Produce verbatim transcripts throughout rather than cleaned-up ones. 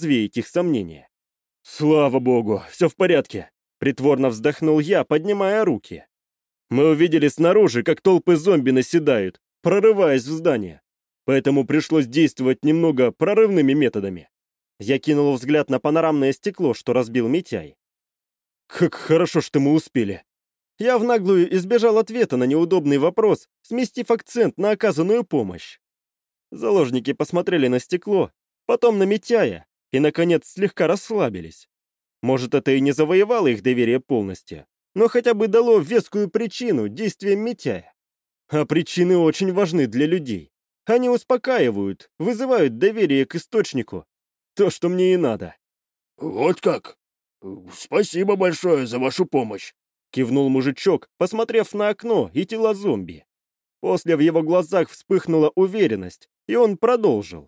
развеять их сомнения. «Слава богу, все в порядке», — притворно вздохнул я, поднимая руки. «Мы увидели снаружи, как толпы зомби наседают, прорываясь в здание. Поэтому пришлось действовать немного прорывными методами». Я кинул взгляд на панорамное стекло, что разбил Митяй. «Как хорошо, что мы успели». Я в наглую избежал ответа на неудобный вопрос, сместив акцент на оказанную помощь. Заложники посмотрели на стекло, потом на Митяя и, наконец, слегка расслабились. Может, это и не завоевало их доверие полностью, но хотя бы дало вескую причину действиям Митяя. А причины очень важны для людей. Они успокаивают, вызывают доверие к источнику. То, что мне и надо. «Вот как? Спасибо большое за вашу помощь», — кивнул мужичок, посмотрев на окно и тела зомби. После в его глазах вспыхнула уверенность, и он продолжил.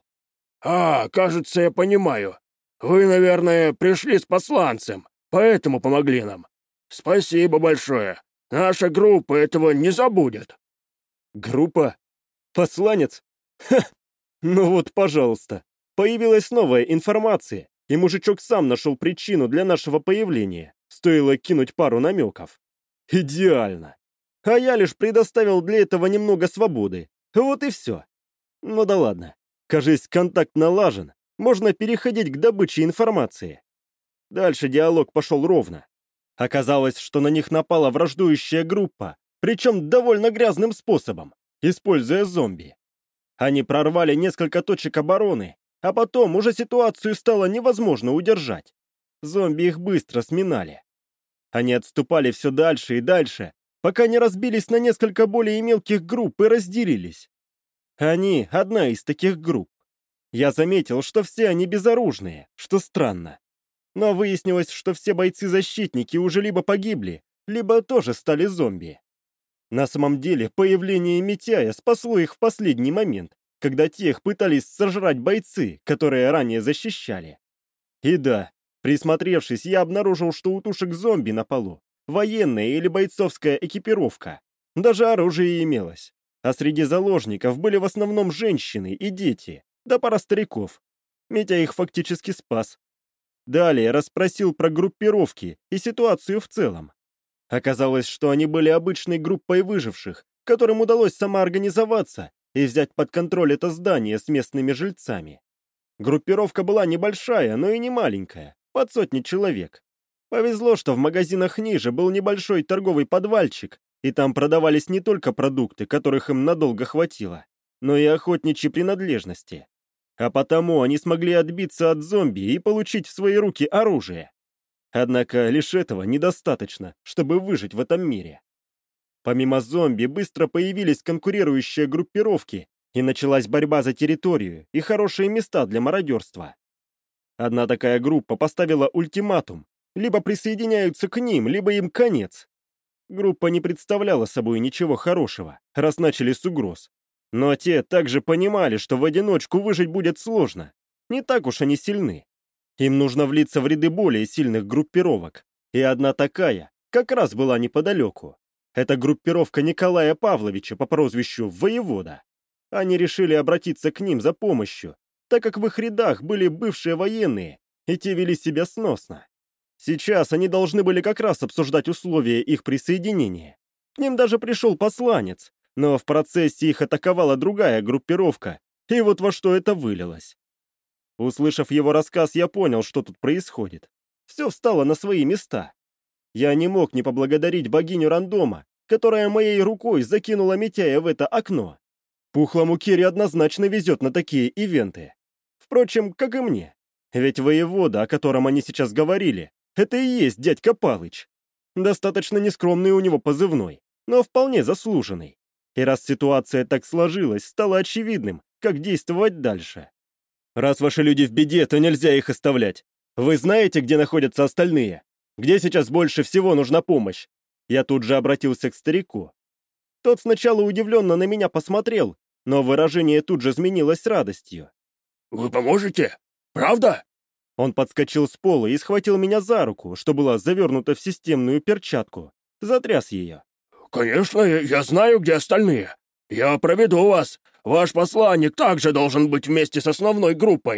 «А, кажется, я понимаю. Вы, наверное, пришли с посланцем, поэтому помогли нам. Спасибо большое. Наша группа этого не забудет». «Группа? Посланец? Ха! Ну вот, пожалуйста. Появилась новая информация, и мужичок сам нашел причину для нашего появления. Стоило кинуть пару намеков. Идеально. А я лишь предоставил для этого немного свободы. Вот и все. Ну да ладно. Кажись, контакт налажен. Можно переходить к добыче информации. Дальше диалог пошел ровно. Оказалось, что на них напала враждующая группа, причем довольно грязным способом, используя зомби. Они прорвали несколько точек обороны, а потом уже ситуацию стало невозможно удержать. Зомби их быстро сминали. Они отступали все дальше и дальше, пока не разбились на несколько более мелких групп и разделились. Они — одна из таких групп. Я заметил, что все они безоружные, что странно. Но выяснилось, что все бойцы-защитники уже либо погибли, либо тоже стали зомби. На самом деле, появление Митяя спасло их в последний момент, когда тех пытались сожрать бойцы, которые ранее защищали. И да, присмотревшись, я обнаружил, что у тушек зомби на полу военная или бойцовская экипировка. Даже оружие имелось. А среди заложников были в основном женщины и дети, да пара стариков. Митя их фактически спас. Далее расспросил про группировки и ситуацию в целом. Оказалось, что они были обычной группой выживших, которым удалось самоорганизоваться и взять под контроль это здание с местными жильцами. Группировка была небольшая, но и не маленькая, под сотни человек. Повезло, что в магазинах ниже был небольшой торговый подвальчик, и там продавались не только продукты, которых им надолго хватило, но и охотничьи принадлежности. А потому они смогли отбиться от зомби и получить в свои руки оружие. Однако лишь этого недостаточно, чтобы выжить в этом мире. Помимо зомби быстро появились конкурирующие группировки, и началась борьба за территорию и хорошие места для мародерства. Одна такая группа поставила ультиматум: либо присоединяются к ним, либо им конец. Группа не представляла собой ничего хорошего, раз начали с угроз. Но те также понимали, что в одиночку выжить будет сложно. Не так уж они сильны. Им нужно влиться в ряды более сильных группировок. И одна такая как раз была неподалеку. Это группировка Николая Павловича по прозвищу Воевода. Они решили обратиться к ним за помощью, так как в их рядах были бывшие военные, и те вели себя сносно. Сейчас они должны были как раз обсуждать условия их присоединения. К ним даже пришел посланец, но в процессе их атаковала другая группировка, и вот во что это вылилось. Услышав его рассказ, я понял, что тут происходит. Все встало на свои места. Я не мог не поблагодарить богиню рандома, которая моей рукой закинула Митяя в это окно. Пухлому Кире однозначно везет на такие ивенты. Впрочем, как и мне. Ведь воевода, о котором они сейчас говорили, это и есть дядька Палыч. Достаточно нескромный у него позывной, но вполне заслуженный. И раз ситуация так сложилась, стало очевидным, как действовать дальше. Раз ваши люди в беде, то нельзя их оставлять. Вы знаете, где находятся остальные? Где сейчас больше всего нужна помощь? Я тут же обратился к старику. Тот сначала удивленно на меня посмотрел, но выражение тут же сменилось радостью. «Вы поможете? Правда?» Он подскочил с пола и схватил меня за руку, что была завернута в системную перчатку. Затряс ее. «Конечно, я, я знаю, где остальные. Я проведу вас. Ваш посланник также должен быть вместе с основной группой.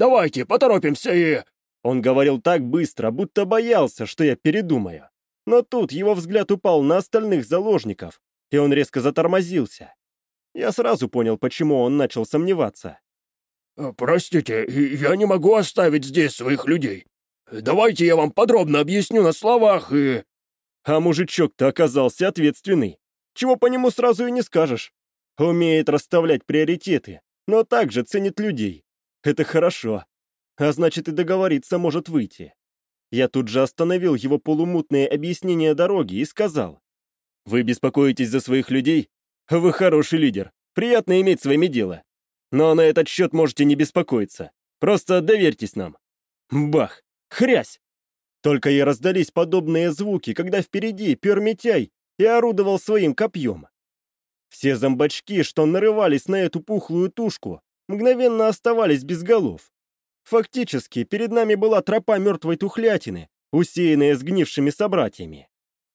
Давайте, поторопимся и...» Он говорил так быстро, будто боялся, что я передумаю. Но тут его взгляд упал на остальных заложников, и он резко затормозился. Я сразу понял, почему он начал сомневаться. «Простите, я не могу оставить здесь своих людей. Давайте я вам подробно объясню на словах и...» А мужичок-то оказался ответственный. Чего по нему сразу и не скажешь. Умеет расставлять приоритеты, но также ценит людей. Это хорошо. А значит, и договориться может выйти. Я тут же остановил его полумутное объяснение дороги и сказал: «Вы беспокоитесь за своих людей? Вы хороший лидер. Приятно иметь с вами дело. Но на этот счет можете не беспокоиться. Просто доверьтесь нам». Бах! Хрясь! Только и раздались подобные звуки, когда впереди пер Митяй и орудовал своим копьем. Все зомбачки, что нарывались на эту пухлую тушку, мгновенно оставались без голов. Фактически, перед нами была тропа мертвой тухлятины, усеянная сгнившими собратьями.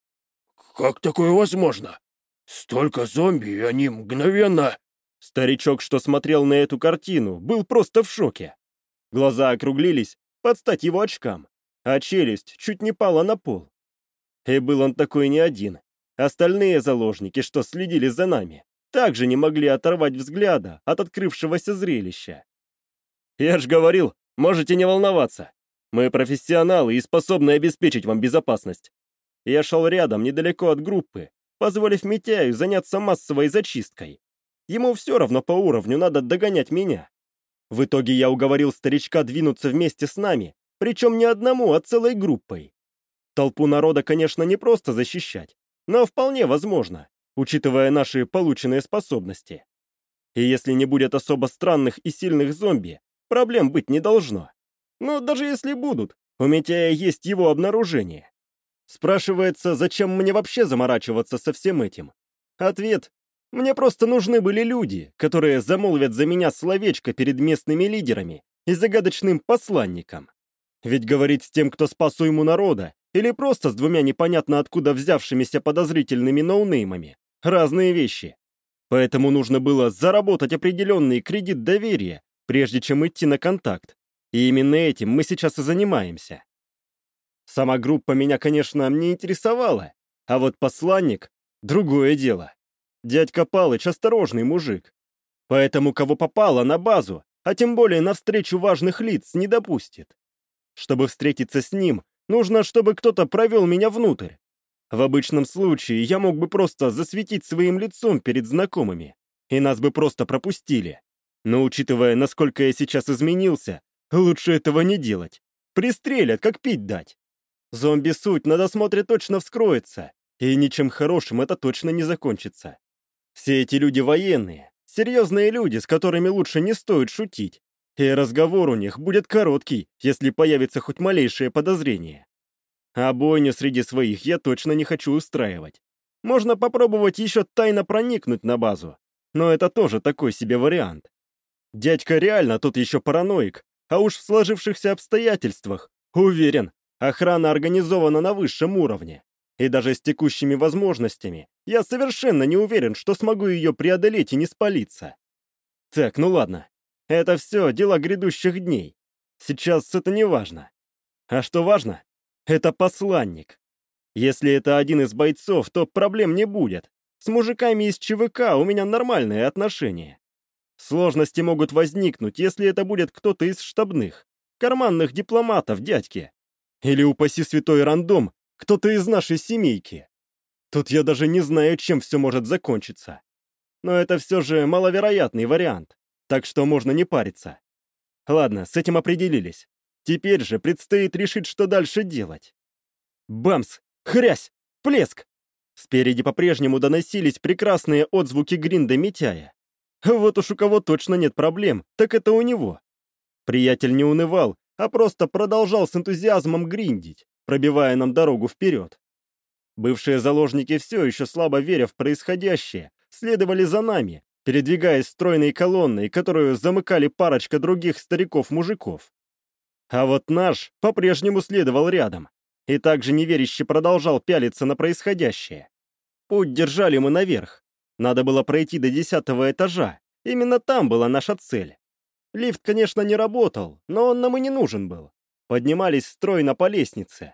«Как такое возможно? Столько зомби, и они мгновенно...» Старичок, что смотрел на эту картину, был просто в шоке. Глаза округлились под стать его очкам, а челюсть чуть не пала на пол. И был он такой не один. Остальные заложники, что следили за нами, также не могли оторвать взгляда от открывшегося зрелища. «Я ж говорил, можете не волноваться. Мы профессионалы и способны обеспечить вам безопасность». Я шел рядом, недалеко от группы, позволив Митяю заняться массовой зачисткой. Ему все равно по уровню надо догонять меня. В итоге я уговорил старичка двинуться вместе с нами, причем не одному, а целой группой. Толпу народа, конечно, не просто защищать, но вполне возможно, учитывая наши полученные способности. И если не будет особо странных и сильных зомби, проблем быть не должно. Но даже если будут, у Митяя есть его обнаружение. Спрашивается, зачем мне вообще заморачиваться со всем этим? Ответ: мне просто нужны были люди, которые замолвят за меня словечко перед местными лидерами и загадочным посланником. Ведь говорить с тем, кто спас уйму народа, или просто с двумя непонятно откуда взявшимися подозрительными ноунеймами, разные вещи. Поэтому нужно было заработать определенный кредит доверия, прежде чем идти на контакт. И именно этим мы сейчас и занимаемся. Сама группа меня, конечно, не интересовала, а вот посланник — другое дело. Дядька Палыч — осторожный мужик. Поэтому кого попало на базу, а тем более на встречу важных лиц, не допустит. Чтобы встретиться с ним, нужно, чтобы кто-то провел меня внутрь. В обычном случае я мог бы просто засветить своим лицом перед знакомыми, и нас бы просто пропустили. Но учитывая, насколько я сейчас изменился, лучше этого не делать. Пристрелят, как пить дать. Зомби-суть на досмотре точно вскроется, и ничем хорошим это точно не закончится. Все эти люди военные, серьезные люди, с которыми лучше не стоит шутить, и разговор у них будет короткий, если появится хоть малейшее подозрение. А бойню среди своих я точно не хочу устраивать. Можно попробовать еще тайно проникнуть на базу, но это тоже такой себе вариант. Дядька реально тут еще параноик, а уж в сложившихся обстоятельствах, уверен, охрана организована на высшем уровне. И даже с текущими возможностями я совершенно не уверен, что смогу ее преодолеть и не спалиться. Так, ну ладно. Это все дела грядущих дней. Сейчас это не важно. А что важно? Это посланник. Если это один из бойцов, то проблем не будет. С мужиками из ЧВК у меня нормальные отношения. Сложности могут возникнуть, если это будет кто-то из штабных, карманных дипломатов дядьки. Или, упаси святой рандом, кто-то из нашей семейки. Тут я даже не знаю, чем все может закончиться. Но это все же маловероятный вариант, так что можно не париться. Ладно, с этим определились. Теперь же предстоит решить, что дальше делать. Бамс! Хрясь! Плеск! Спереди по-прежнему доносились прекрасные отзвуки гринда Митяя. Вот уж у кого точно нет проблем, так это у него. Приятель не унывал, а просто продолжал с энтузиазмом гриндить, пробивая нам дорогу вперед. Бывшие заложники, все еще слабо веря в происходящее, следовали за нами, передвигаясь стройной колонной, которую замыкали парочка других стариков-мужиков. А вот наш по-прежнему следовал рядом и также неверяще продолжал пялиться на происходящее. Путь держали мы наверх. Надо было пройти до десятого этажа. Именно там была наша цель. Лифт, конечно, не работал, но он нам и не нужен был. Поднимались стройно по лестнице.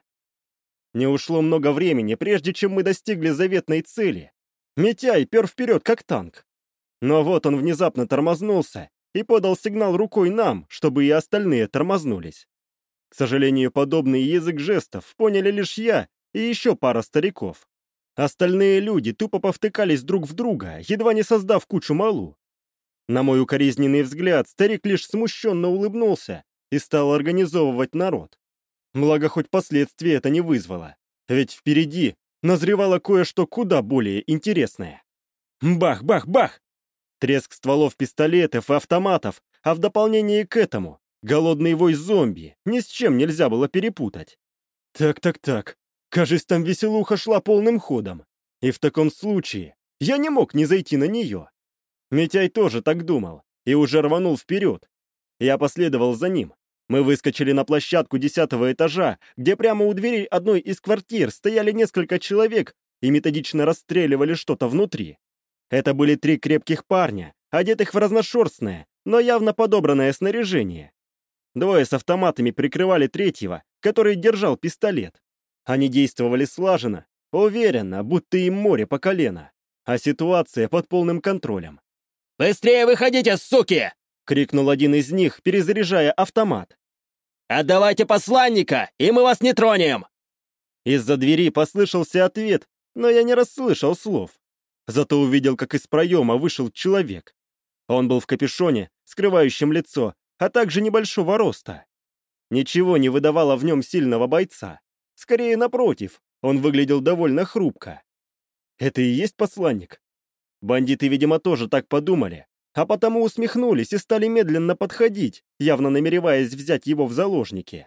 Не ушло много времени, прежде чем мы достигли заветной цели. Митяй пер вперед, как танк. Но вот он внезапно тормознулся и подал сигнал рукой нам, чтобы и остальные тормознулись. К сожалению, подобный язык жестов поняли лишь я и еще пара стариков. Остальные люди тупо повтыкались друг в друга, едва не создав кучу малу. На мой укоризненный взгляд, старик лишь смущенно улыбнулся и стал организовывать народ. Благо, хоть последствия это не вызвало, ведь впереди назревало кое-что куда более интересное. Бах-бах-бах! Треск стволов пистолетов и автоматов, а в дополнение к этому голодный вой зомби, ни с чем нельзя было перепутать. Так-так-так, кажется, там веселуха шла полным ходом, и в таком случае я не мог не зайти на нее. Митяй тоже так думал и уже рванул вперед. Я последовал за ним. Мы выскочили на площадку десятого этажа, где прямо у дверей одной из квартир стояли несколько человек и методично расстреливали что-то внутри. Это были три крепких парня, одетых в разношерстное, но явно подобранное снаряжение. Двое с автоматами прикрывали третьего, который держал пистолет. Они действовали слаженно, уверенно, будто им море по колено, а ситуация под полным контролем. «Быстрее выходите, суки!» — крикнул один из них, перезаряжая автомат. «Отдавайте посланника, и мы вас не тронем!» Из-за двери послышался ответ, но я не расслышал слов. Зато увидел, как из проема вышел человек. Он был в капюшоне, скрывающем лицо, а также небольшого роста. Ничего не выдавало в нем сильного бойца. Скорее, напротив, он выглядел довольно хрупко. Это и есть посланник? Бандиты, видимо, тоже так подумали, а потому усмехнулись и стали медленно подходить, явно намереваясь взять его в заложники.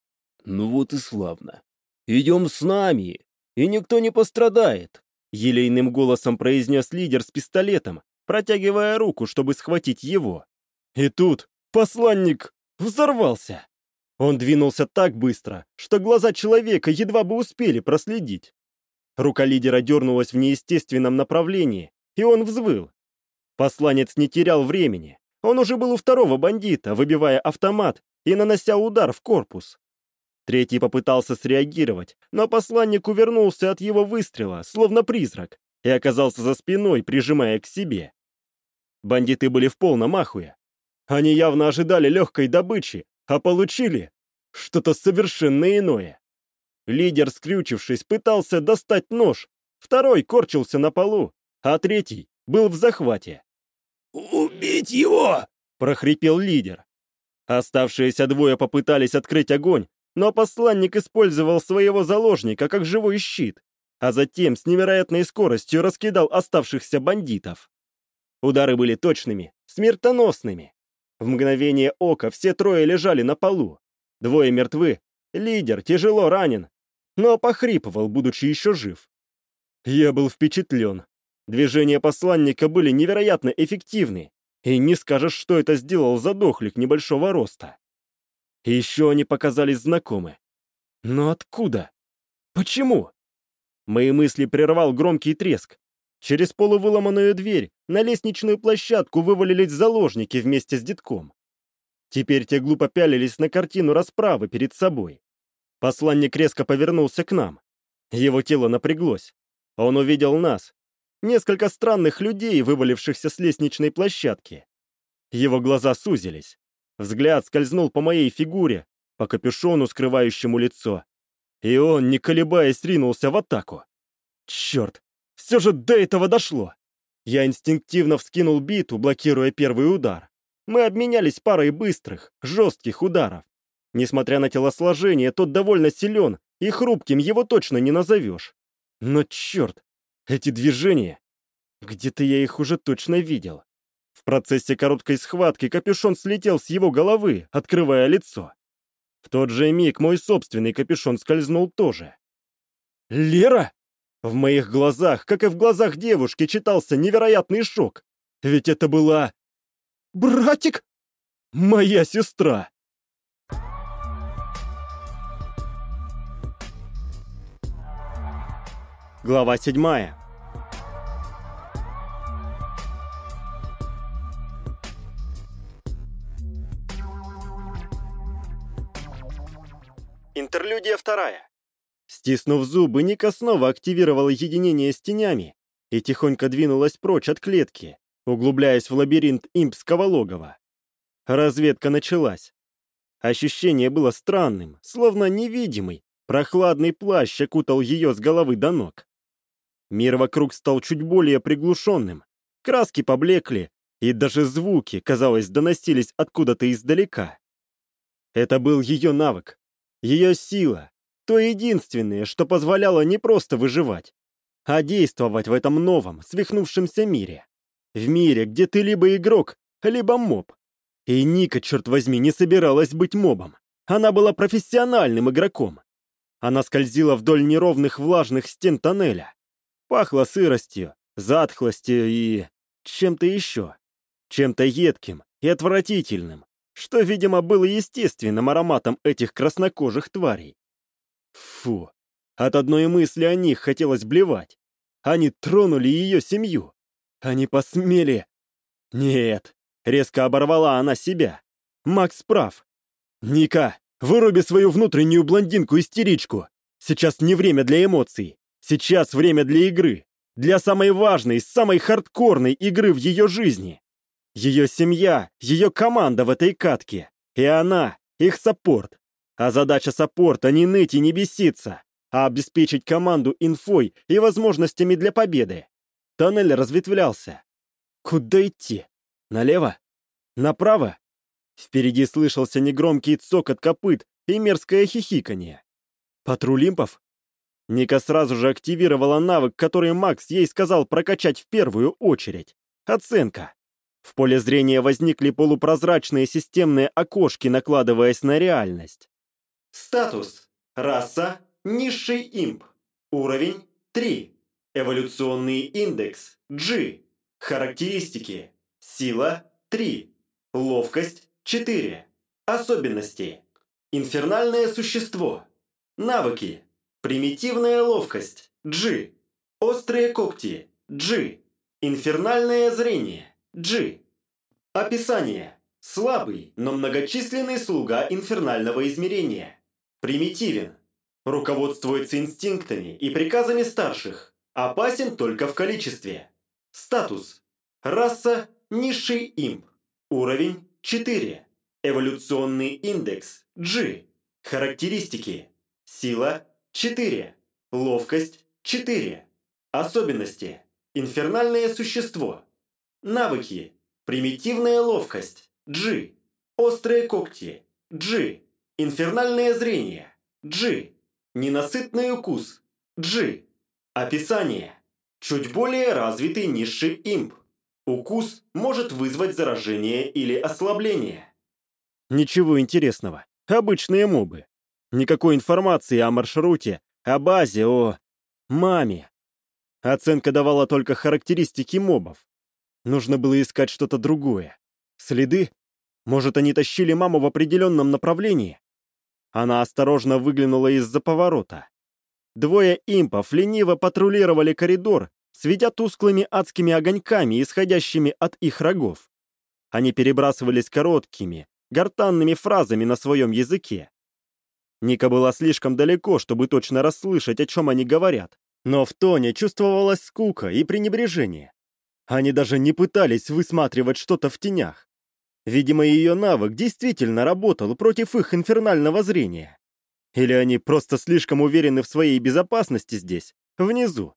«Ну вот и славно. Идем с нами, и никто не пострадает», — елейным голосом произнес лидер с пистолетом, протягивая руку, чтобы схватить его. И тут посланник взорвался. Он двинулся так быстро, что глаза человека едва бы успели проследить. Рука лидера дернулась в неестественном направлении, и он взвыл. Посланец не терял времени. Он уже был у второго бандита, выбивая автомат и нанося удар в корпус. Третий попытался среагировать, но посланник увернулся от его выстрела, словно призрак, и оказался за спиной, прижимая к себе. Бандиты были в полном ахуе. Они явно ожидали легкой добычи, а получили что-то совершенно иное. Лидер, скрючившись, пытался достать нож, второй корчился на полу, а третий был в захвате. «Убить его!» — прохрипел лидер. Оставшиеся двое попытались открыть огонь, но посланник использовал своего заложника как живой щит, а затем с невероятной скоростью раскидал оставшихся бандитов. Удары были точными, смертоносными. В мгновение ока все трое лежали на полу. Двое мертвы, лидер тяжело ранен, но похрипывал, будучи еще жив. Я был впечатлен. Движения посланника были невероятно эффективны, и не скажешь, что это сделал задохлик небольшого роста. И еще они показались знакомы. Но откуда? Почему? Мои мысли прервал громкий треск. Через полувыломанную дверь на лестничную площадку вывалились заложники вместе с детком. Теперь те глупо пялились на картину расправы перед собой. Посланник резко повернулся к нам. Его тело напряглось. Он увидел нас. Несколько странных людей, вывалившихся с лестничной площадки. Его глаза сузились. Взгляд скользнул по моей фигуре, по капюшону, скрывающему лицо. И он, не колебаясь, ринулся в атаку. Черт, все же до этого дошло. Я инстинктивно вскинул биту, блокируя первый удар. Мы обменялись парой быстрых, жестких ударов. Несмотря на телосложение, тот довольно силен, и хрупким его точно не назовешь. Но черт, эти движения... Где-то я их уже точно видел. В процессе короткой схватки капюшон слетел с его головы, открывая лицо. В тот же миг мой собственный капюшон скользнул тоже. «Лера?» В моих глазах, как и в глазах девушки, читался невероятный шок. Ведь это была... «Братик?» «Моя сестра!» Глава седьмая. Интерлюдия вторая. Стиснув зубы, Ника снова активировала единение с тенями и тихонько двинулась прочь от клетки, углубляясь в лабиринт импского логова. Разведка началась. Ощущение было странным, словно невидимый, прохладный плащ окутал ее с головы до ног. Мир вокруг стал чуть более приглушенным, краски поблекли, и даже звуки, казалось, доносились откуда-то издалека. Это был ее навык, ее сила, то единственное, что позволяло не просто выживать, а действовать в этом новом, свихнувшемся мире. В мире, где ты либо игрок, либо моб. И Ника, черт возьми, не собиралась быть мобом. Она была профессиональным игроком. Она скользила вдоль неровных влажных стен тоннеля. Пахло сыростью, затхлостью и... чем-то еще. Чем-то едким и отвратительным, что, видимо, было естественным ароматом этих краснокожих тварей. Фу, от одной мысли о них хотелось блевать. Они тронули ее семью. Они посмели... Нет, резко оборвала она себя. Макс прав. Ника, выруби свою внутреннюю блондинку-истеричку. Сейчас не время для эмоций. Сейчас время для игры. Для самой важной, самой хардкорной игры в ее жизни. Ее семья, ее команда в этой катке. И она, их саппорт. А задача саппорта не ныть и не беситься, а обеспечить команду инфой и возможностями для победы. Тоннель разветвлялся. Куда идти? Налево? Направо? Впереди слышался негромкий цокот копыт и мерзкое хихиканье. Патруль импов? Ника сразу же активировала навык, который Макс ей сказал прокачать в первую очередь. Оценка. В поле зрения возникли полупрозрачные системные окошки, накладываясь на реальность. Статус. Раса. Низший имп. Уровень три. Эволюционный индекс G. Характеристики. Сила три. Ловкость четыре. Особенности. Инфернальное существо. Навыки. Примитивная ловкость G. Острые когти G. Инфернальное зрение G. Описание. Слабый, но многочисленный слуга инфернального измерения. Примитивен. Руководствуется инстинктами и приказами старших. Опасен только в количестве. Статус. Раса. Низший имп. Уровень четыре. Эволюционный индекс G. Характеристики. Сила четыре. Ловкость четыре. Особенности. Инфернальное существо. Навыки. Примитивная ловкость G. Острые когти G. Инфернальное зрение G. Ненасытный укус G. Описание. Чуть более развитый низший имп. Укус может вызвать заражение или ослабление. Ничего интересного. Обычные мобы. Никакой информации о маршруте, о базе, о... маме. Оценка давала только характеристики мобов. Нужно было искать что-то другое. Следы? Может, они тащили маму в определенном направлении? Она осторожно выглянула из-за поворота. Двое импов лениво патрулировали коридор, светя тусклыми адскими огоньками, исходящими от их рогов. Они перебрасывались короткими, гортанными фразами на своем языке. Ника была слишком далеко, чтобы точно расслышать, о чем они говорят, но в тоне чувствовалась скука и пренебрежение. Они даже не пытались высматривать что-то в тенях. Видимо, ее навык действительно работал против их инфернального зрения. Или они просто слишком уверены в своей безопасности здесь, внизу.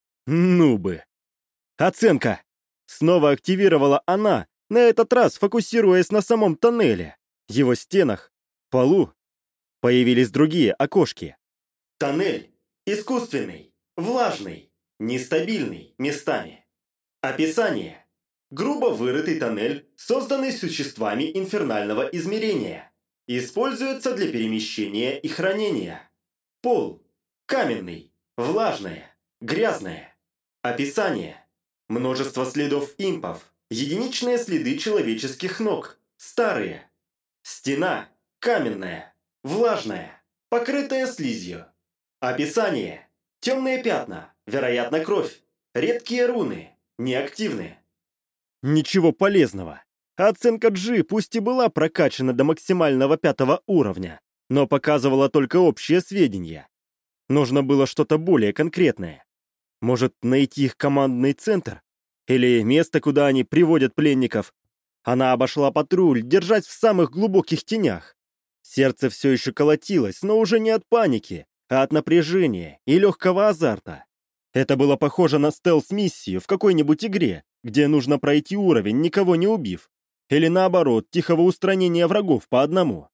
Ну бы. Оценка. Снова активировала она, на этот раз фокусируясь на самом тоннеле, его стенах, полу. Появились другие окошки. Тоннель. Искусственный, влажный, нестабильный местами. Описание. Грубо вырытый тоннель, созданный существами инфернального измерения. Используется для перемещения и хранения. Пол. Каменный, влажное, грязное. Описание. Множество следов импов, единичные следы человеческих ног, старые. Стена. Каменная, влажная, покрытая слизью. Описание. Темные пятна, вероятно, кровь. Редкие руны, неактивны. Ничего полезного. Оценка G пусть и была прокачана до максимального пятого уровня, но показывала только общие сведения. Нужно было что-то более конкретное. Может, найти их командный центр? Или место, куда они приводят пленников? Она обошла патруль, держась в самых глубоких тенях. Сердце все еще колотилось, но уже не от паники, а от напряжения и легкого азарта. Это было похоже на стелс-миссию в какой-нибудь игре, где нужно пройти уровень, никого не убив. Или наоборот, тихого устранения врагов по одному.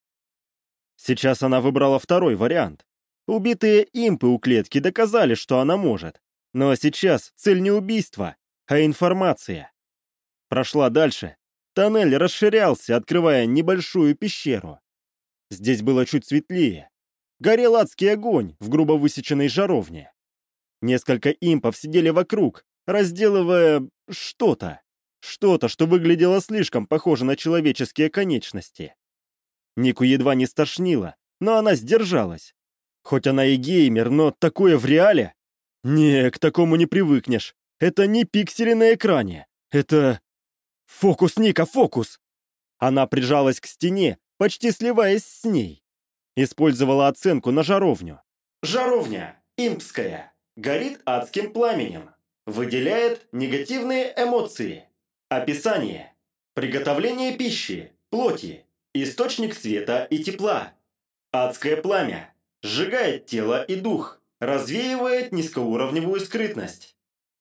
Сейчас она выбрала второй вариант. Убитые импы у клетки доказали, что она может. Но сейчас цель не убийство, а информация. Прошла дальше. Тоннель расширялся, открывая небольшую пещеру. Здесь было чуть светлее. Горел адский огонь в грубо высеченной жаровне. Несколько импов сидели вокруг, разделывая что-то. Что-то, что выглядело слишком похоже на человеческие конечности. Нику едва не стошнило, но она сдержалась. Хоть она и геймер, но такое в реале? Не, к такому не привыкнешь. Это не пиксели на экране. Это... Фокус, Ника, фокус! Она прижалась к стене, почти сливаясь с ней. Использовала оценку на жаровню. Жаровня, импская, горит адским пламенем. Выделяет негативные эмоции. Описание. Приготовление пищи, плоти, источник света и тепла. Адское пламя. Сжигает тело и дух. Развеивает низкоуровневую скрытность.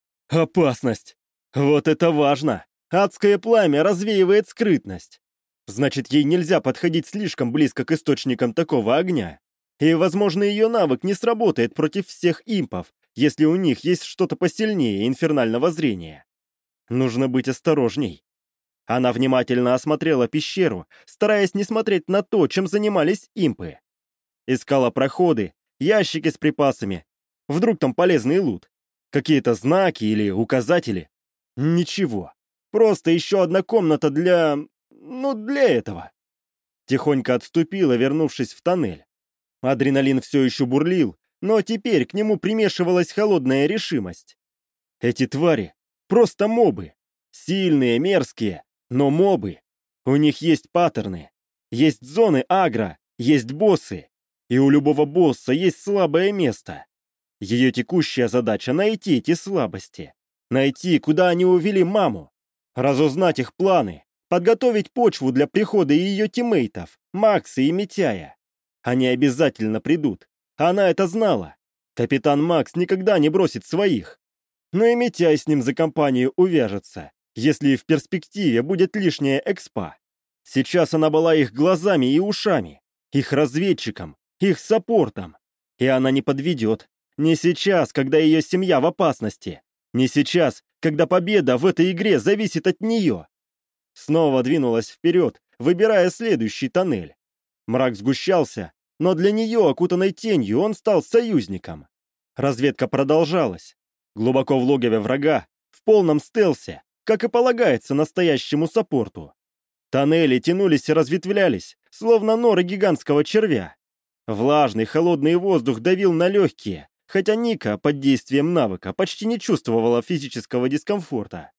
Опасность. Вот это важно. Адское пламя развеивает скрытность. Значит, ей нельзя подходить слишком близко к источникам такого огня. И, возможно, ее навык не сработает против всех импов, если у них есть что-то посильнее инфернального зрения. Нужно быть осторожней. Она внимательно осмотрела пещеру, стараясь не смотреть на то, чем занимались импы. Искала проходы, ящики с припасами. Вдруг там полезный лут. Какие-то знаки или указатели. Ничего. Просто еще одна комната для... ну, для этого. Тихонько отступила, вернувшись в тоннель. Адреналин все еще бурлил, но теперь к нему примешивалась холодная решимость. Эти твари — просто мобы. Сильные, мерзкие, но мобы. У них есть паттерны. Есть зоны агро, есть боссы. И у любого босса есть слабое место. Ее текущая задача — найти эти слабости. Найти, куда они увели маму. Разузнать их планы. Подготовить почву для прихода ее тиммейтов, Макса и Митяя. Они обязательно придут. Она это знала. Капитан Макс никогда не бросит своих. Но и Митяй с ним за компанию увяжется, если в перспективе будет лишняя экспа. Сейчас она была их глазами и ушами, их разведчиком, их саппортом. И она не подведет. Не сейчас, когда ее семья в опасности. Не сейчас, когда победа в этой игре зависит от нее. Снова двинулась вперед, выбирая следующий тоннель. Мрак сгущался, но для нее, окутанной тенью, он стал союзником. Разведка продолжалась. Глубоко в логове врага, в полном стелсе, как и полагается настоящему саппорту. Тоннели тянулись и разветвлялись, словно норы гигантского червя. Влажный, холодный воздух давил на легкие, хотя Ника под действием навыка почти не чувствовала физического дискомфорта.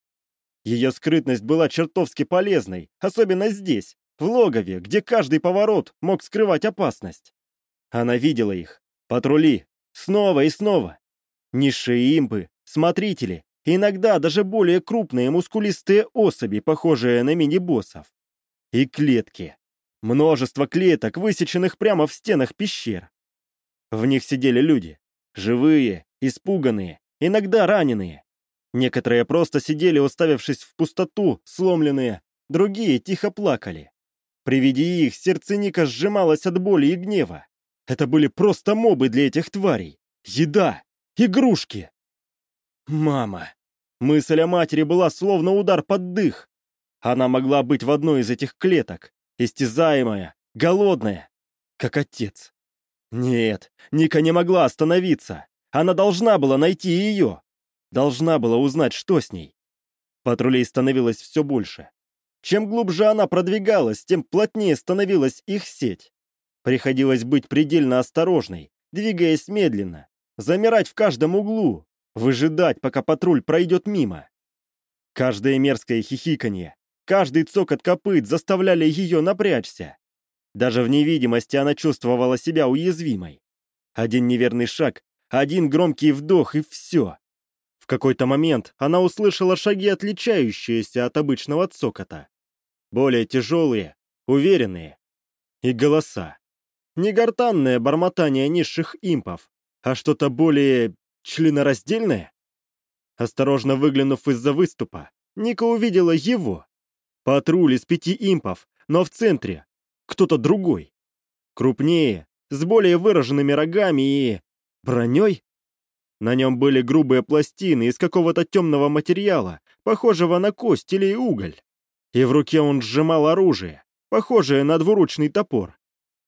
Ее скрытность была чертовски полезной, особенно здесь, в логове, где каждый поворот мог скрывать опасность. Она видела их, патрули, снова и снова. Низшие импы, смотрители, иногда даже более крупные мускулистые особи, похожие на мини-боссов. И клетки. Множество клеток, высеченных прямо в стенах пещер. В них сидели люди. Живые, испуганные, иногда раненые. Некоторые просто сидели, уставившись в пустоту, сломленные, другие тихо плакали. При виде их сердце Ника сжималось от боли и гнева. Это были просто мобы для этих тварей. Еда, игрушки. Мама. Мысль о матери была словно удар под дых. Она могла быть в одной из этих клеток, истязаемая, голодная, как отец. Нет, Ника не могла остановиться. Она должна была найти ее. Должна была узнать, что с ней. Патрулей становилось все больше. Чем глубже она продвигалась, тем плотнее становилась их сеть. Приходилось быть предельно осторожной, двигаясь медленно, замирать в каждом углу, выжидать, пока патруль пройдет мимо. Каждое мерзкое хихиканье, каждый цокот копыт заставляли ее напрячься. Даже в невидимости она чувствовала себя уязвимой. Один неверный шаг, один громкий вдох и все. В какой-то момент она услышала шаги, отличающиеся от обычного цокота. Более тяжелые, уверенные. И голоса. Не гортанное бормотание низших импов, а что-то более членораздельное. Осторожно выглянув из-за выступа, Ника увидела его. Патруль из пяти импов, но в центре кто-то другой. Крупнее, с более выраженными рогами и... броней? На нем были грубые пластины из какого-то темного материала, похожего на кость или уголь. И в руке он сжимал оружие, похожее на двуручный топор.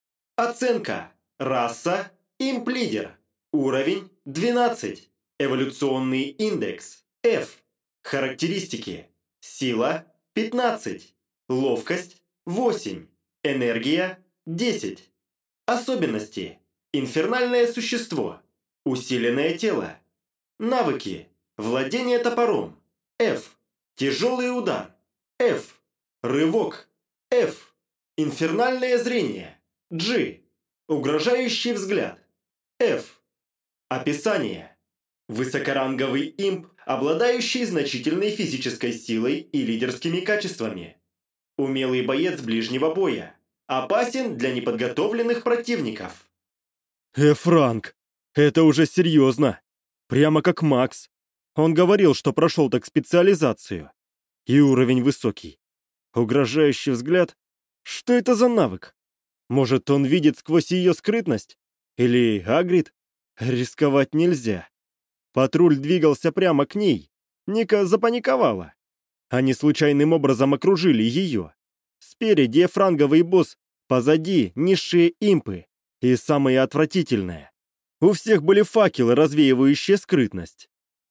Оценка. Раса. Имп-лидер. Уровень двенадцать. Эволюционный индекс F. Характеристики. Сила пятнадцать. Ловкость восемь. Энергия десять. Особенности. Инфернальное существо. Усиленное тело. Навыки. Владение топором. F. Тяжелый удар. F. Рывок. F. Инфернальное зрение. G. Угрожающий взгляд. F. Описание. Высокоранговый имп, обладающий значительной физической силой и лидерскими качествами. Умелый боец ближнего боя. Опасен для неподготовленных противников. Э, Франк, это уже серьезно. Прямо как Макс. Он говорил, что прошел так специализацию. И уровень высокий. Угрожающий взгляд. Что это за навык? Может, он видит сквозь ее скрытность? Или агрит? Рисковать нельзя. Патруль двигался прямо к ней. Ника запаниковала. Они случайным образом окружили ее. Спереди франговый босс, позади низшие импы. И самое отвратительное. У всех были факелы, развеивающие скрытность.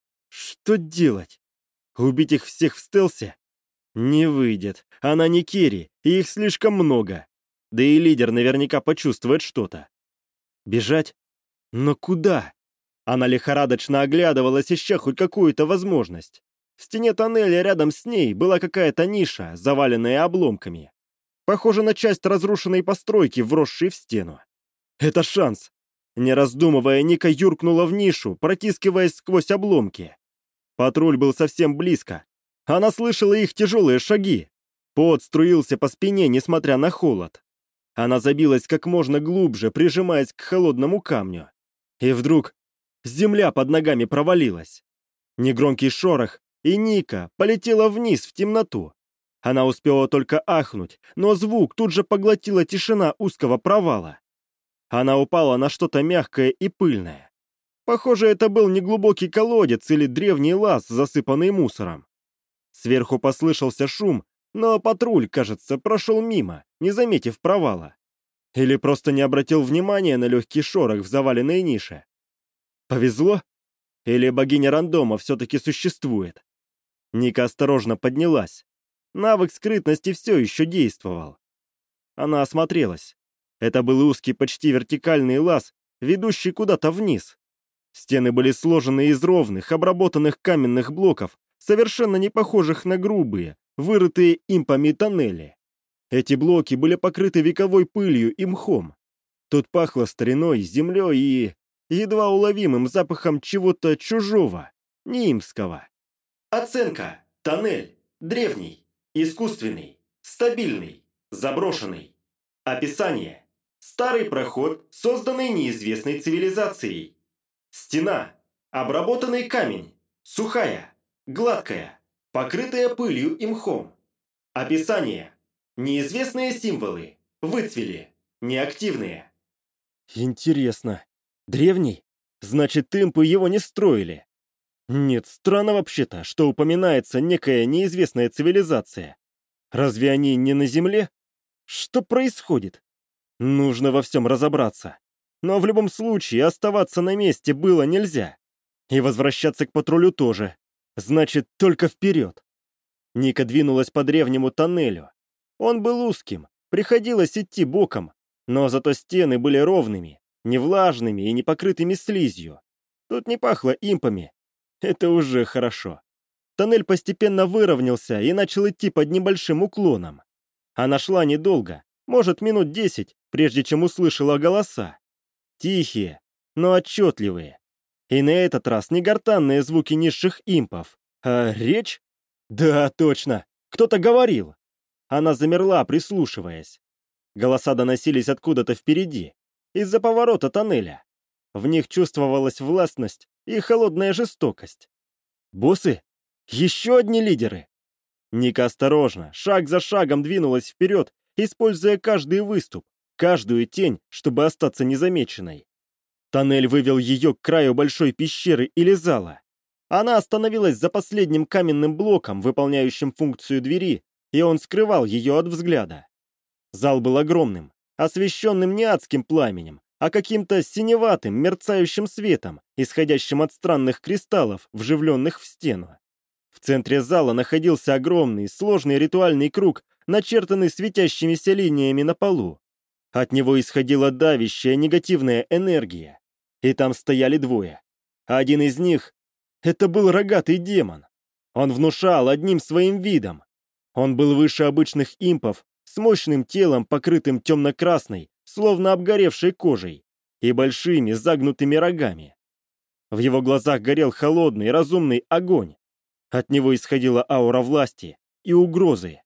Что делать? Убить их всех в стелсе? Не выйдет. Она не Керри, и их слишком много. Да и лидер наверняка почувствует что-то. Бежать? Но куда? Она лихорадочно оглядывалась, ища хоть какую-то возможность. В стене тоннеля рядом с ней была какая-то ниша, заваленная обломками. Похоже на часть разрушенной постройки, вросшей в стену. Это шанс. Не раздумывая, Ника юркнула в нишу, протискиваясь сквозь обломки. Патруль был совсем близко. Она слышала их тяжелые шаги. Пот струился по спине, несмотря на холод. Она забилась как можно глубже, прижимаясь к холодному камню. И вдруг земля под ногами провалилась. Негромкий шорох, и Ника полетела вниз в темноту. Она успела только ахнуть, но звук тут же поглотила тишина узкого провала. Она упала на что-то мягкое и пыльное. Похоже, это был неглубокий колодец или древний лаз, засыпанный мусором. Сверху послышался шум, но патруль, кажется, прошел мимо, не заметив провала. Или просто не обратил внимания на легкий шорох в заваленной нише. Повезло? Или богиня рандома все-таки существует? Ника осторожно поднялась. Навык скрытности все еще действовал. Она осмотрелась. Это был узкий, почти вертикальный лаз, ведущий куда-то вниз. Стены были сложены из ровных, обработанных каменных блоков, совершенно не похожих на грубые, вырытые импами тоннели. Эти блоки были покрыты вековой пылью и мхом. Тут пахло стариной, землей и едва уловимым запахом чего-то чужого, неимского. Оценка. Тоннель. Древний. Искусственный. Стабильный. Заброшенный. Описание. Старый проход, созданный неизвестной цивилизацией. Стена. Обработанный камень. Сухая. Гладкая. Покрытая пылью и мхом. Описание. Неизвестные символы. Выцвели. Неактивные. Интересно. Древний? Значит, импы его не строили. Нет, странно вообще-то, что упоминается некая неизвестная цивилизация. Разве они не на Земле? Что происходит? Нужно во всем разобраться. Но в любом случае оставаться на месте было нельзя. И возвращаться к патрулю тоже. Значит, только вперед. Ника двинулась по древнему тоннелю. Он был узким, приходилось идти боком, но зато стены были ровными, не влажными и не покрытыми слизью. Тут не пахло импами. Это уже хорошо. Тоннель постепенно выровнялся и начал идти под небольшим уклоном. Она шла недолго, Может, минут десять, прежде чем услышала голоса. Тихие, но отчетливые. И на этот раз не гортанные звуки низших импов, а речь? Да, точно, кто-то говорил. Она замерла, прислушиваясь. Голоса доносились откуда-то впереди, из-за поворота тоннеля. В них чувствовалась властность и холодная жестокость. Боссы? Еще одни лидеры? Ника осторожно, шаг за шагом двинулась вперед, используя каждый выступ, каждую тень, чтобы остаться незамеченной. Тоннель вывел ее к краю большой пещеры или зала. Она остановилась за последним каменным блоком, выполняющим функцию двери, и он скрывал ее от взгляда. Зал был огромным, освещенным не адским пламенем, а каким-то синеватым, мерцающим светом, исходящим от странных кристаллов, вживленных в стену. В центре зала находился огромный, сложный ритуальный круг, начертанный светящимися линиями на полу. От него исходила давящая негативная энергия. И там стояли двое. Один из них — это был рогатый демон. Он внушал одним своим видом. Он был выше обычных импов, с мощным телом, покрытым темно-красной, словно обгоревшей кожей, и большими загнутыми рогами. В его глазах горел холодный, разумный огонь. От него исходила аура власти и угрозы.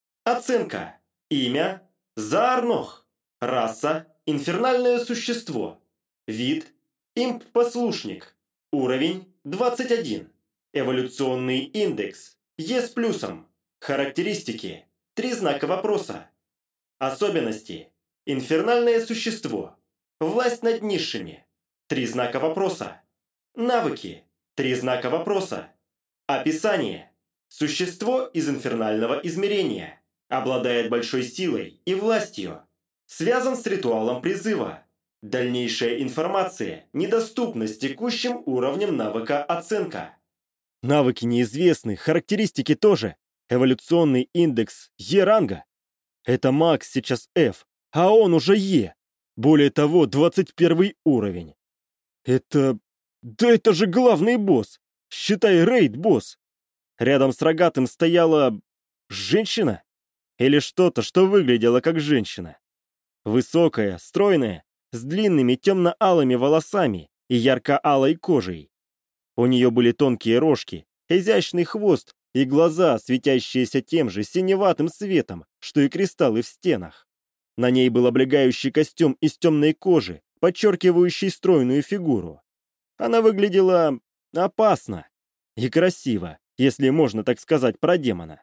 Оценка. Имя – Заарнох. Раса – инфернальное существо. Вид – имп-послушник. Уровень – двадцать один. Эволюционный индекс – Е с плюсом. Характеристики – три знака вопроса. Особенности – инфернальное существо. Власть над низшими – три знака вопроса. Навыки – три знака вопроса. Описание. Существо из инфернального измерения. Обладает большой силой и властью. Связан с ритуалом призыва. Дальнейшая информация недоступна с текущим уровнем навыка оценка. Навыки неизвестны, характеристики тоже. Эволюционный индекс Е ранга. Это Макс сейчас F, а он уже Е. Более того, двадцать первый уровень. Это... Да это же главный босс. Считай, рейд-босс. Рядом с рогатым стояла... женщина? Или что-то, что выглядело как женщина. Высокая, стройная, с длинными темно-алыми волосами и ярко-алой кожей. У нее были тонкие рожки, изящный хвост и глаза, светящиеся тем же синеватым светом, что и кристаллы в стенах. На ней был облегающий костюм из темной кожи, подчеркивающий стройную фигуру. Она выглядела... опасно и красиво, если можно так сказать про демона.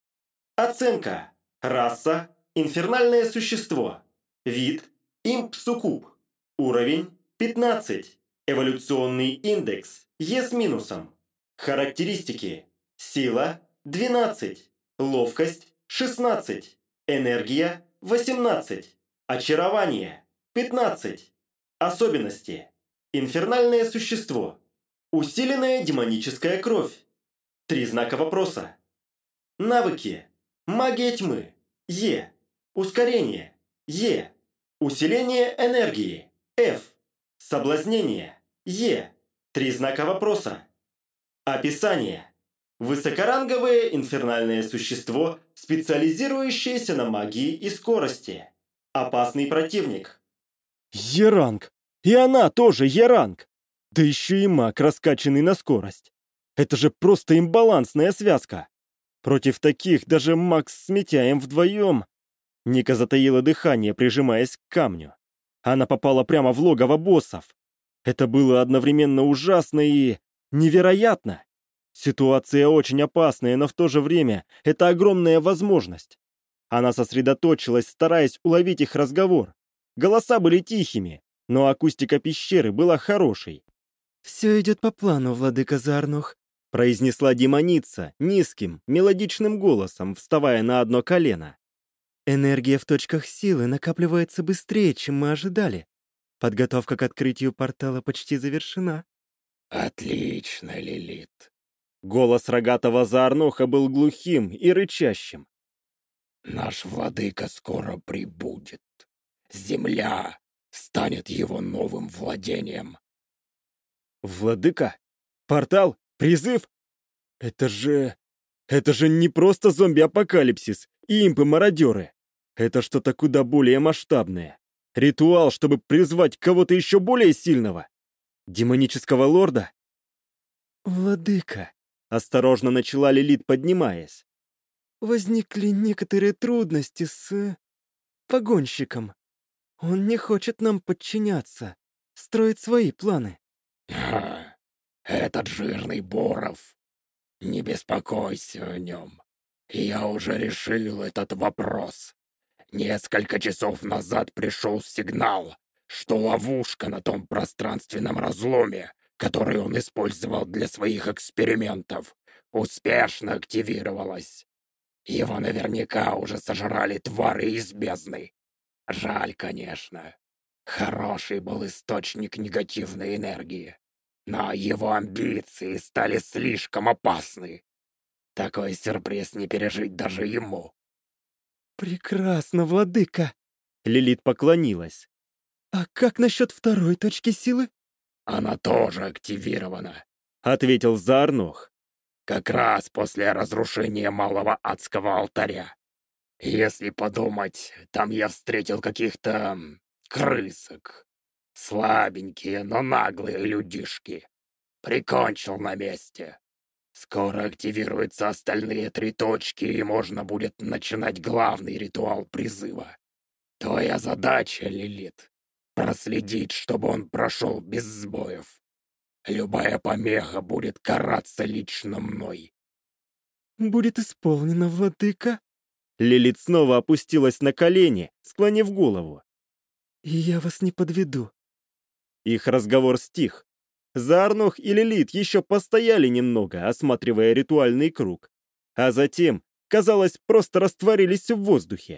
Оценка. Раса – инфернальное существо. Вид – имп-суккуб. Уровень – пятнадцать. Эволюционный индекс Е с минусом. Характеристики. Сила – двенадцать. Ловкость – шестнадцать. Энергия – восемнадцать. Очарование – пятнадцать. Особенности. Инфернальное существо. Усиленная демоническая кровь. Три знака вопроса. Навыки. Магия тьмы. Е. Ускорение. Е. Усиление энергии. F. Соблазнение. Е. Три знака вопроса. Описание. Высокоранговое инфернальное существо, специализирующееся на магии и скорости. Опасный противник. Е-ранг. И она тоже Е-ранг. Да еще и маг, раскачанный на скорость. Это же просто имбалансная связка. Против таких даже Макс с Митяем вдвоем... Ника затаила дыхание, прижимаясь к камню. Она попала прямо в логово боссов. Это было одновременно ужасно и... невероятно. Ситуация очень опасная, но в то же время это огромная возможность. Она сосредоточилась, стараясь уловить их разговор. Голоса были тихими, но акустика пещеры была хорошей. «Все идет по плану, владыка Заарнох», произнесла демоница низким, мелодичным голосом, вставая на одно колено. «Энергия в точках силы накапливается быстрее, чем мы ожидали. Подготовка к открытию портала почти завершена». «Отлично, Лилит». Голос рогатого Заарноха был глухим и рычащим. «Наш владыка скоро прибудет. Земля станет его новым владением». «Владыка? Портал? Призыв? Это же... это же не просто зомби-апокалипсис и импы-мародеры. Это что-то куда более масштабное. Ритуал, чтобы призвать кого-то еще более сильного? Демонического лорда? «Владыка», — осторожно начала Лилит, поднимаясь, «возникли некоторые трудности с... э, погонщиком. Он не хочет нам подчиняться, строит свои планы». «Ха, этот жирный Боров. Не беспокойся о нем. Я уже решил этот вопрос. Несколько часов назад пришел сигнал, что ловушка на том пространственном разломе, который он использовал для своих экспериментов, успешно активировалась. Его наверняка уже сожрали твари из бездны. Жаль, конечно. Хороший был источник негативной энергии, но его амбиции стали слишком опасны. Такой сюрприз не пережить даже ему. «Прекрасно, владыка!» Лилит поклонилась. «А как насчет второй точки силы?» Она тоже активирована», — ответил Заарнох. «как раз после разрушения малого адского алтаря. Если подумать, там я встретил каких-то м, крысок. Слабенькие, но наглые людишки. Прикончил на месте. Скоро активируются остальные три точки, и можно будет начинать главный ритуал призыва. Твоя задача, Лилит, проследить, чтобы он прошел без сбоев. Любая помеха будет караться лично мной». «Будет исполнено, владыка». Лилит снова опустилась на колени, склонив голову. «И я вас не подведу». Их разговор стих. Заарнох и Лилит еще постояли немного, осматривая ритуальный круг, а затем, казалось, просто растворились в воздухе.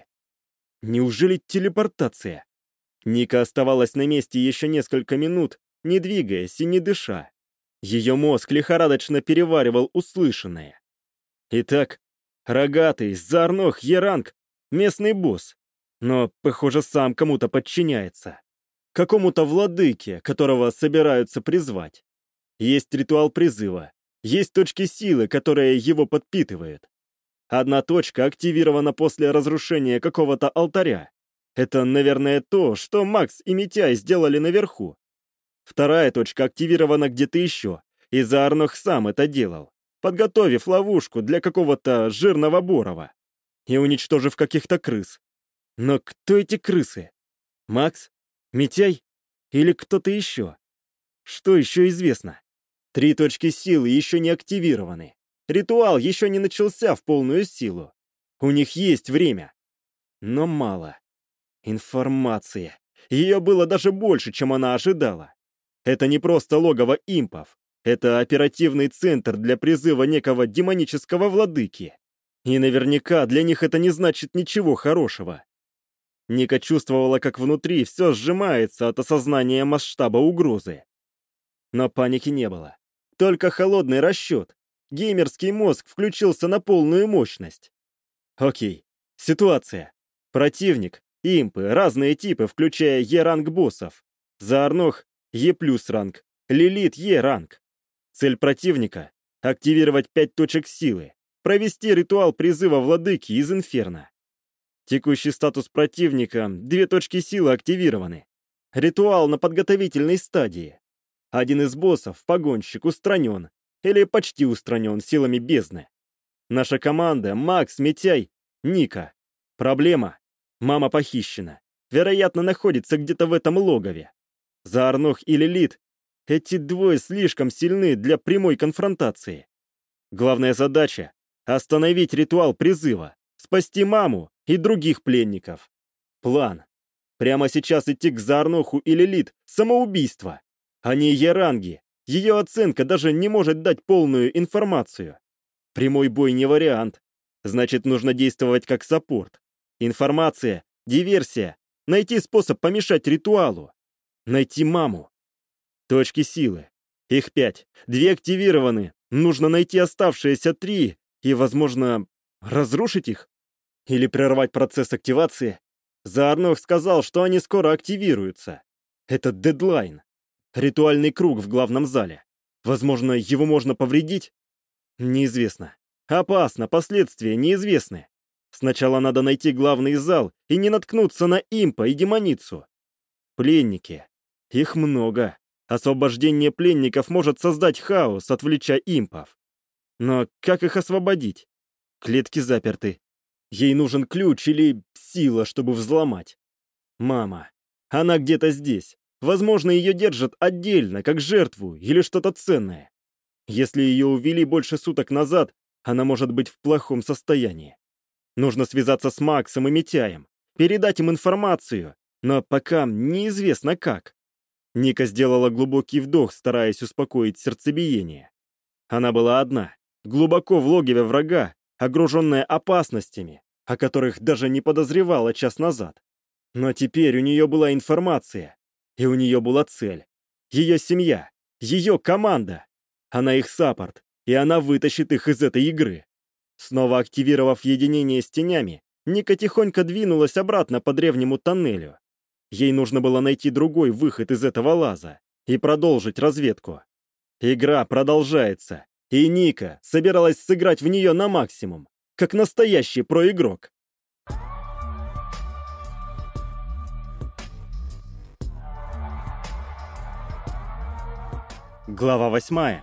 Неужели телепортация? Ника оставалась на месте еще несколько минут, не двигаясь и не дыша. Ее мозг лихорадочно переваривал услышанное. Итак, рогатый, Заарнох, Еранг, местный босс, но, похоже, сам кому-то подчиняется. Какому-то владыке, которого собираются призвать. Есть ритуал призыва, есть точки силы, которые его подпитывают. Одна точка активирована после разрушения какого-то алтаря. Это, наверное, то, что Макс и Митяй сделали наверху. Вторая точка активирована где-то еще, и Заарнох сам это делал, подготовив ловушку для какого-то жирного Борова и уничтожив каких-то крыс. Но кто эти крысы? Макс? Митяй? Или кто-то еще? Что еще известно? Три точки силы еще не активированы. Ритуал еще не начался в полную силу. У них есть время. Но мало. Информация. Ее было даже больше, чем она ожидала. Это не просто логово импов. Это оперативный центр для призыва некого демонического владыки. И наверняка для них это не значит ничего хорошего. Ника чувствовала, как внутри все сжимается от осознания масштаба угрозы. Но паники не было. Только холодный расчет. Геймерский мозг включился на полную мощность. Окей. Ситуация. Противник, импы, разные типы, включая Е-ранг боссов. Заарнох — Е плюс ранг, Лилит — Е-ранг. Цель противника — активировать пять точек силы, провести ритуал призыва владыки из Инферно. Текущий статус противника — две точки силы активированы. Ритуал на подготовительной стадии. Один из боссов, погонщик, устранен. Или почти устранен силами бездны. Наша команда — Макс, Митяй, Ника. Проблема — мама похищена. Вероятно, находится где-то в этом логове. Заарнох и Лилит — эти двое слишком сильны для прямой конфронтации. Главная задача — остановить ритуал призыва, спасти маму и других пленников. План. Прямо сейчас идти к Заарноху и Лилит — самоубийство. Они еранги. Ее оценка даже не может дать полную информацию. Прямой бой не вариант. Значит, нужно действовать как саппорт. Информация, диверсия, найти способ помешать ритуалу. Найти маму. Точки силы. Их пять. Две активированы. Нужно найти оставшиеся три и, возможно, разрушить их. Или прервать процесс активации. Заарнох сказал, что они скоро активируются. Это дедлайн. Ритуальный круг в главном зале. Возможно, его можно повредить? Неизвестно. Опасно, последствия неизвестны. Сначала надо найти главный зал и не наткнуться на импа и демоницу. Пленники. Их много. Освобождение пленников может создать хаос, отвлеча импов. Но как их освободить? Клетки заперты. Ей нужен ключ или сила, чтобы взломать. Мама. Она где-то здесь. Возможно, ее держат отдельно, как жертву или что-то ценное. Если ее увели больше суток назад, она может быть в плохом состоянии. Нужно связаться с Максом и Митяем, передать им информацию, но пока неизвестно как. Ника сделала глубокий вдох, стараясь успокоить сердцебиение. Она была одна, глубоко в логове врага, огруженная опасностями, о которых даже не подозревала час назад. Но теперь у нее была информация, и у нее была цель. Ее семья, ее команда. Она их саппорт, и она вытащит их из этой игры. Снова активировав единение с тенями, Ника тихонько двинулась обратно по древнему тоннелю. Ей нужно было найти другой выход из этого лаза и продолжить разведку. Игра продолжается, и Ника собиралась сыграть в нее на максимум, как настоящий проигрок. Глава восьмая.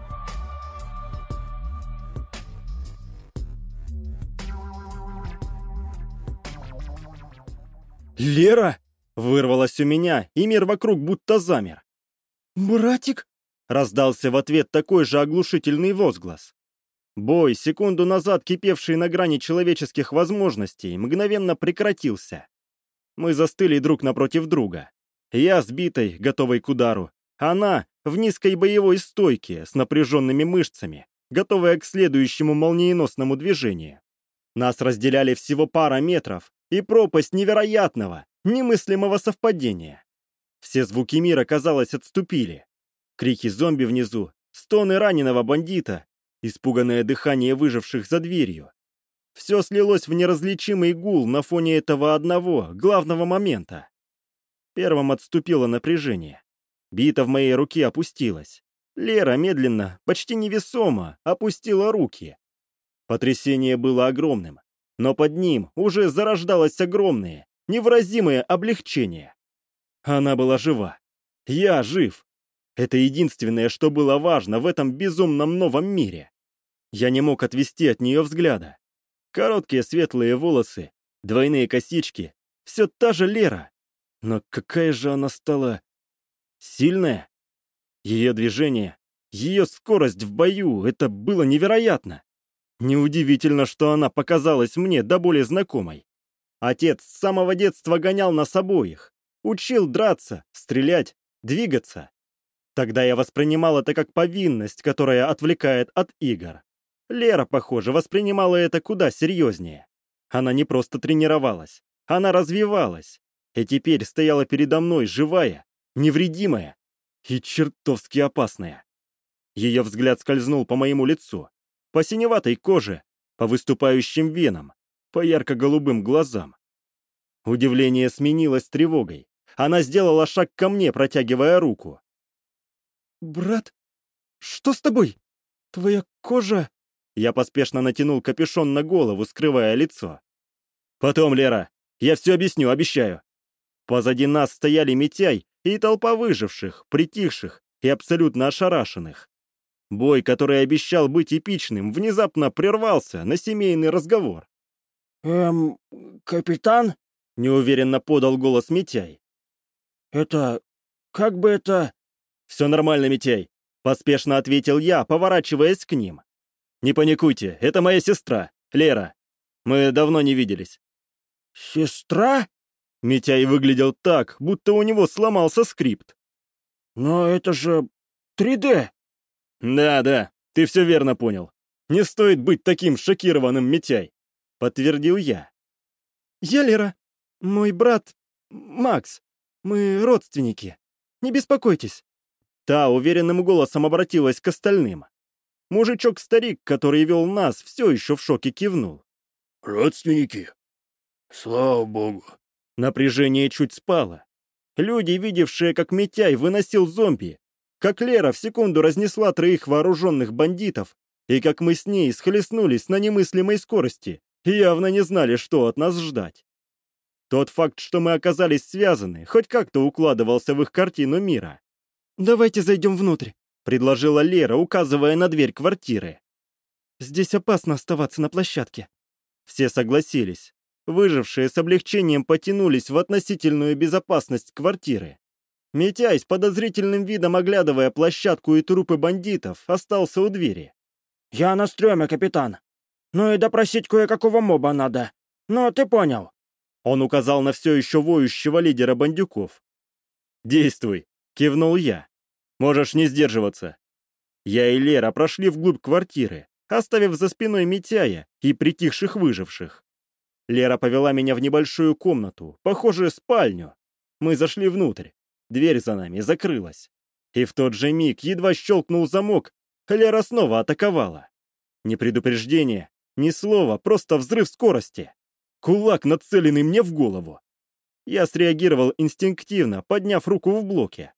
«Лера!» — вырвалось у меня, и мир вокруг будто замер. «Братик?» — раздался в ответ такой же оглушительный возглас. Бой, секунду назад кипевший на грани человеческих возможностей, мгновенно прекратился. Мы застыли друг напротив друга. Я сбитой, готовой к удару. Она в низкой боевой стойке, с напряженными мышцами, готовая к следующему молниеносному движению. Нас разделяли всего пара метров, и пропасть невероятного, немыслимого совпадения. Все звуки мира, казалось, отступили. Крики зомби внизу, стоны раненого бандита, испуганное дыхание выживших за дверью. Все слилось в неразличимый гул на фоне этого одного, главного момента. Первым отступило напряжение. Бита в моей руке опустилась. Лера медленно, почти невесомо, опустила руки. Потрясение было огромным, но под ним уже зарождалось огромное, невыразимое облегчение. Она была жива. Я жив. Это единственное, что было важно в этом безумном новом мире. Я не мог отвести от нее взгляда. Короткие светлые волосы, двойные косички, все та же Лера. Но какая же она стала сильная. Ее движение, ее скорость в бою — это было невероятно. Неудивительно, что она показалась мне до боли знакомой. Отец с самого детства гонял нас обоих. Учил драться, стрелять, двигаться. Тогда я воспринимал это как повинность, которая отвлекает от игр. Лера, похоже, воспринимала это куда серьезнее. Она не просто тренировалась, она развивалась. И теперь стояла передо мной живая, невредимая и чертовски опасная. Ее взгляд скользнул по моему лицу, по синеватой коже, по выступающим венам, по ярко-голубым глазам. Удивление сменилось тревогой. Она сделала шаг ко мне, протягивая руку. «Брат, что с тобой? Твоя кожа...» Я поспешно натянул капюшон на голову, скрывая лицо. «Потом, Лера, я все объясню, обещаю». Позади нас стояли Митяй и толпа выживших, притихших и абсолютно ошарашенных. Бой, который обещал быть эпичным, внезапно прервался на семейный разговор. «Эм, капитан?» — неуверенно подал голос Митяй. «Это... как бы это...» «Все нормально, Митяй», — поспешно ответил я, поворачиваясь к ним. «Не паникуйте, это моя сестра, Лера. Мы давно не виделись». «Сестра?» Митяй выглядел так, будто у него сломался скрипт. «Но это же три дэ!» «Да, да, ты все верно понял. Не стоит быть таким шокированным, Митяй», — подтвердил я. «Я Лера. Мой брат Макс. Мы родственники. Не беспокойтесь». Та уверенным голосом обратилась к остальным. Мужичок-старик, который вел нас, все еще в шоке кивнул. «Родственники? Слава богу». Напряжение чуть спало. Люди, видевшие, как Митяй выносил зомби, как Лера в секунду разнесла троих вооруженных бандитов, и как мы с ней схлестнулись на немыслимой скорости, и явно не знали, что от нас ждать. Тот факт, что мы оказались связаны, хоть как-то укладывался в их картину мира. «Давайте зайдем внутрь», — предложила Лера, указывая на дверь квартиры. «Здесь опасно оставаться на площадке». Все согласились. Выжившие с облегчением потянулись в относительную безопасность квартиры. Митяй, с подозрительным видом оглядывая площадку и трупы бандитов, остался у двери. «Я на стреме, капитан. Ну и допросить кое-какого моба надо. Ну, ты понял». Он указал на все еще воющего лидера бандюков. «Действуй», — кивнул я. «Можешь не сдерживаться». Я и Лера прошли вглубь квартиры, оставив за спиной Митяя и притихших выживших. Лера повела меня в небольшую комнату, похожую спальню. Мы зашли внутрь. Дверь за нами закрылась. И в тот же миг едва щелкнул замок, Лера снова атаковала. Ни предупреждения, ни слова, просто взрыв скорости. Кулак, нацеленный мне в голову. Я среагировал инстинктивно, подняв руку в блоке.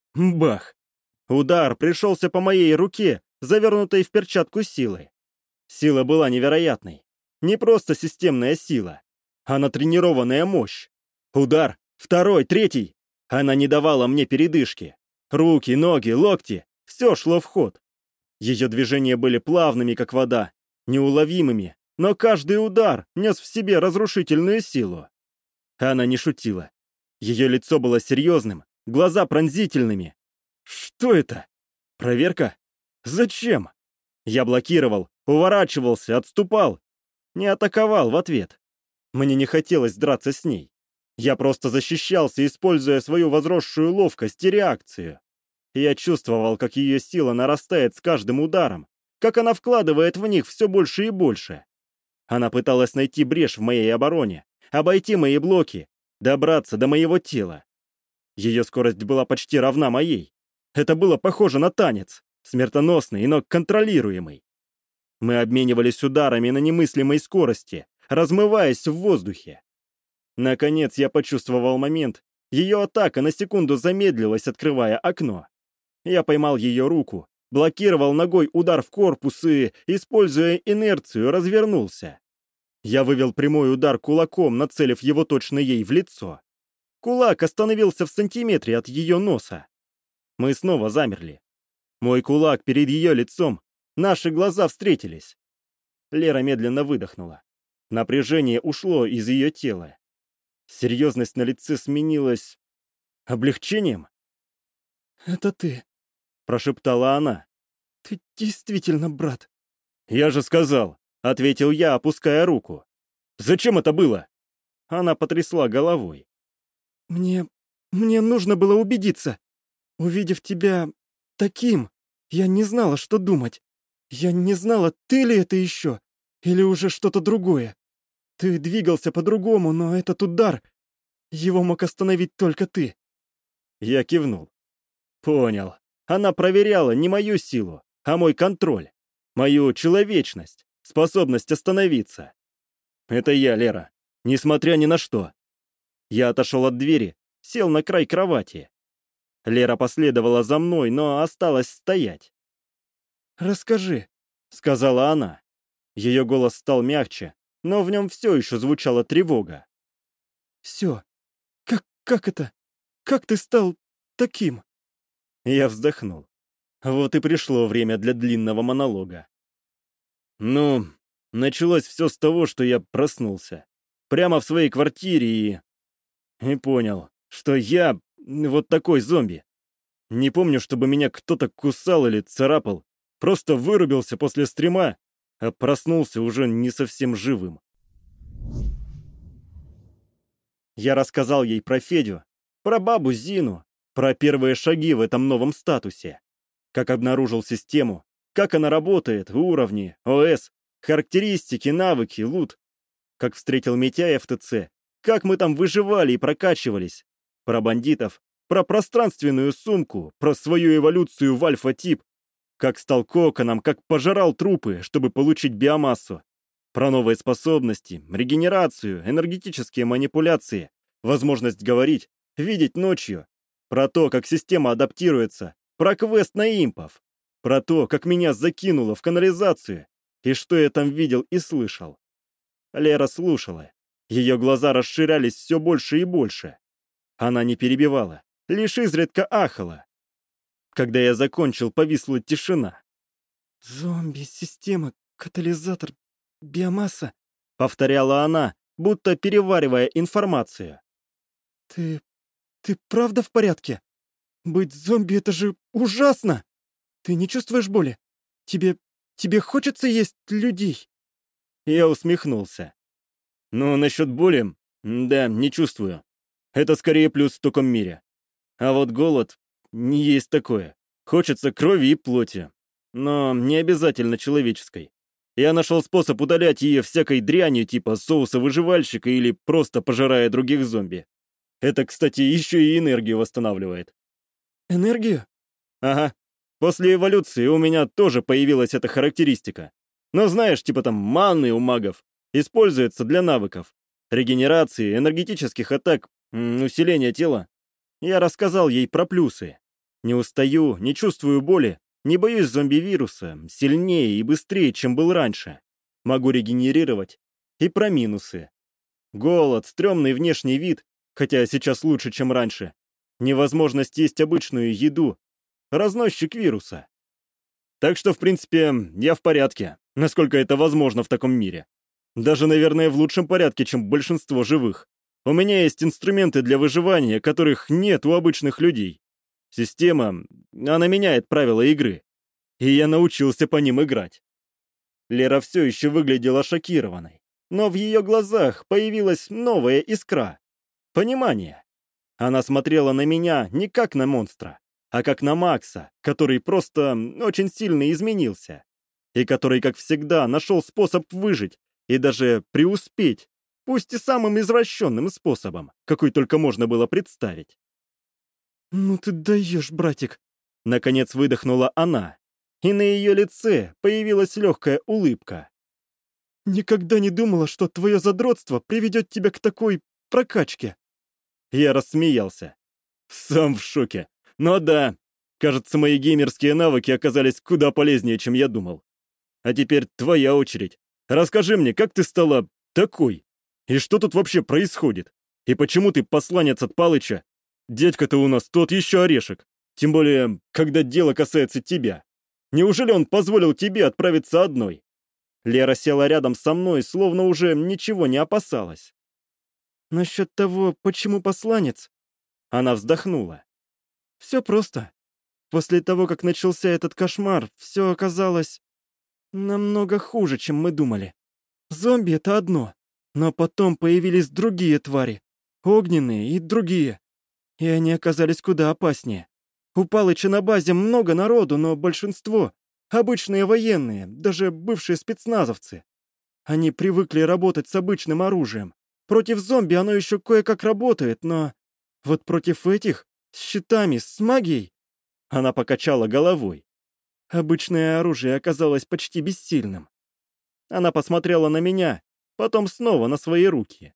Бах! Удар пришелся по моей руке, завернутой в перчатку силой. Сила была невероятной. Не просто системная сила, а натренированная мощь. Удар, второй, третий. Она не давала мне передышки. Руки, ноги, локти — все шло в ход. Ее движения были плавными, как вода, неуловимыми, но каждый удар нес в себе разрушительную силу. Она не шутила. Ее лицо было серьезным, глаза пронзительными. Что это? Проверка? Зачем? Я блокировал, уворачивался, отступал. Не атаковал в ответ. Мне не хотелось драться с ней. Я просто защищался, используя свою возросшую ловкость и реакцию. Я чувствовал, как ее сила нарастает с каждым ударом, как она вкладывает в них все больше и больше. Она пыталась найти брешь в моей обороне, обойти мои блоки, добраться до моего тела. Ее скорость была почти равна моей. Это было похоже на танец, смертоносный, но контролируемый. Мы обменивались ударами на немыслимой скорости, размываясь в воздухе. Наконец я почувствовал момент. Ее атака на секунду замедлилась, открывая окно. Я поймал ее руку, блокировал ногой удар в корпус и, используя инерцию, развернулся. Я вывел прямой удар кулаком, нацелив его точно ей в лицо. Кулак остановился в сантиметре от ее носа. Мы снова замерли. Мой кулак перед ее лицом, наши глаза встретились. Лера медленно выдохнула. Напряжение ушло из ее тела. Серьезность на лице сменилась облегчением. «Это ты», — прошептала она. «Ты действительно брат». «Я же сказал», — ответил я, опуская руку. «Зачем это было?» Она потрясла головой. «Мне... мне нужно было убедиться. Увидев тебя таким, я не знала, что думать. Я не знала, ты ли это еще, или уже что-то другое. Ты двигался по-другому, но этот удар... его мог остановить только ты». Я кивнул. Понял. Она проверяла не мою силу, а мой контроль. Мою человечность, способность остановиться. Это я, Лера. Несмотря ни на что. Я отошел от двери, сел на край кровати. Лера последовала за мной, но осталась стоять. «Расскажи», — сказала она. Ее голос стал мягче, но в нем все еще звучала тревога. «Все. Как, как это? Как ты стал таким?» Я вздохнул. Вот и пришло время для длинного монолога. Ну, началось все с того, что я проснулся. Прямо в своей квартире и... И понял, что я вот такой зомби. Не помню, чтобы меня кто-то кусал или царапал. Просто вырубился после стрима, а проснулся уже не совсем живым. Я рассказал ей про Федю, про бабу Зину, про первые шаги в этом новом статусе. Как обнаружил систему, как она работает, уровни, ОС, характеристики, навыки, лут. Как встретил Митяя в ТЦ, как мы там выживали и прокачивались. Про бандитов, про пространственную сумку, про свою эволюцию в альфа-тип. Как стал коконом, как пожирал трупы, чтобы получить биомассу. Про новые способности, регенерацию, энергетические манипуляции, возможность говорить, видеть ночью. Про то, как система адаптируется, про квест на импов. Про то, как меня закинуло в канализацию, и что я там видел и слышал. Лера слушала. Ее глаза расширялись все больше и больше. Она не перебивала, лишь изредка ахала. Когда я закончил, повисла тишина. «Зомби, система, катализатор, биомасса», — повторяла она, будто переваривая информацию. «Ты... ты правда в порядке? Быть зомби — это же ужасно! Ты не чувствуешь боли? Тебе... тебе хочется есть людей?» Я усмехнулся. «Ну, насчет боли, да, не чувствую. Это скорее плюс в таком мире. А вот голод не есть такое. Хочется крови и плоти. Но не обязательно человеческой. Я нашел способ удалять ее всякой дрянью типа соуса выживальщика или просто пожирая других зомби. Это, кстати, еще и энергию восстанавливает». «Энергию?» «Ага. После эволюции у меня тоже появилась эта характеристика. Но знаешь, типа там манны у магов. Используется для навыков. Регенерации, энергетических атак, м, усиления тела. Я рассказал ей про плюсы. Не устаю, не чувствую боли, не боюсь зомби-вируса, сильнее и быстрее, чем был раньше. Могу регенерировать. И про минусы. Голод, стрёмный внешний вид, хотя сейчас лучше, чем раньше. Невозможность есть обычную еду. Разносчик вируса. Так что, в принципе, я в порядке, насколько это возможно в таком мире. Даже, наверное, в лучшем порядке, чем большинство живых. У меня есть инструменты для выживания, которых нет у обычных людей. Система, она меняет правила игры. И я научился по ним играть. Лера все еще выглядела шокированной. Но в ее глазах появилась новая искра. Понимание. Она смотрела на меня не как на монстра, а как на Макса, который просто очень сильно изменился. И который, как всегда, нашел способ выжить и даже преуспеть, пусть и самым извращенным способом, какой только можно было представить. «Ну ты даешь, братик!» Наконец выдохнула она, и на ее лице появилась легкая улыбка. «Никогда не думала, что твое задротство приведет тебя к такой прокачке!» Я рассмеялся. Сам в шоке. Но да, кажется, мои геймерские навыки оказались куда полезнее, чем я думал. А теперь твоя очередь. Расскажи мне, как ты стала такой? И что тут вообще происходит? И почему ты посланец от Палыча? Дядька-то у нас тот еще орешек. Тем более, когда дело касается тебя. Неужели он позволил тебе отправиться одной?» Лера села рядом со мной, словно уже ничего не опасалась. «Насчет того, почему посланец?» Она вздохнула. «Все просто. После того, как начался этот кошмар, все оказалось намного хуже, чем мы думали. Зомби — это одно, но потом появились другие твари, огненные и другие. И они оказались куда опаснее. У Палыча на базе много народу, но большинство — обычные военные, даже бывшие спецназовцы. Они привыкли работать с обычным оружием. Против зомби оно еще кое-как работает, но вот против этих, с щитами, с магией...» Она покачала головой. Обычное оружие оказалось почти бессильным. Она посмотрела на меня, потом снова на свои руки.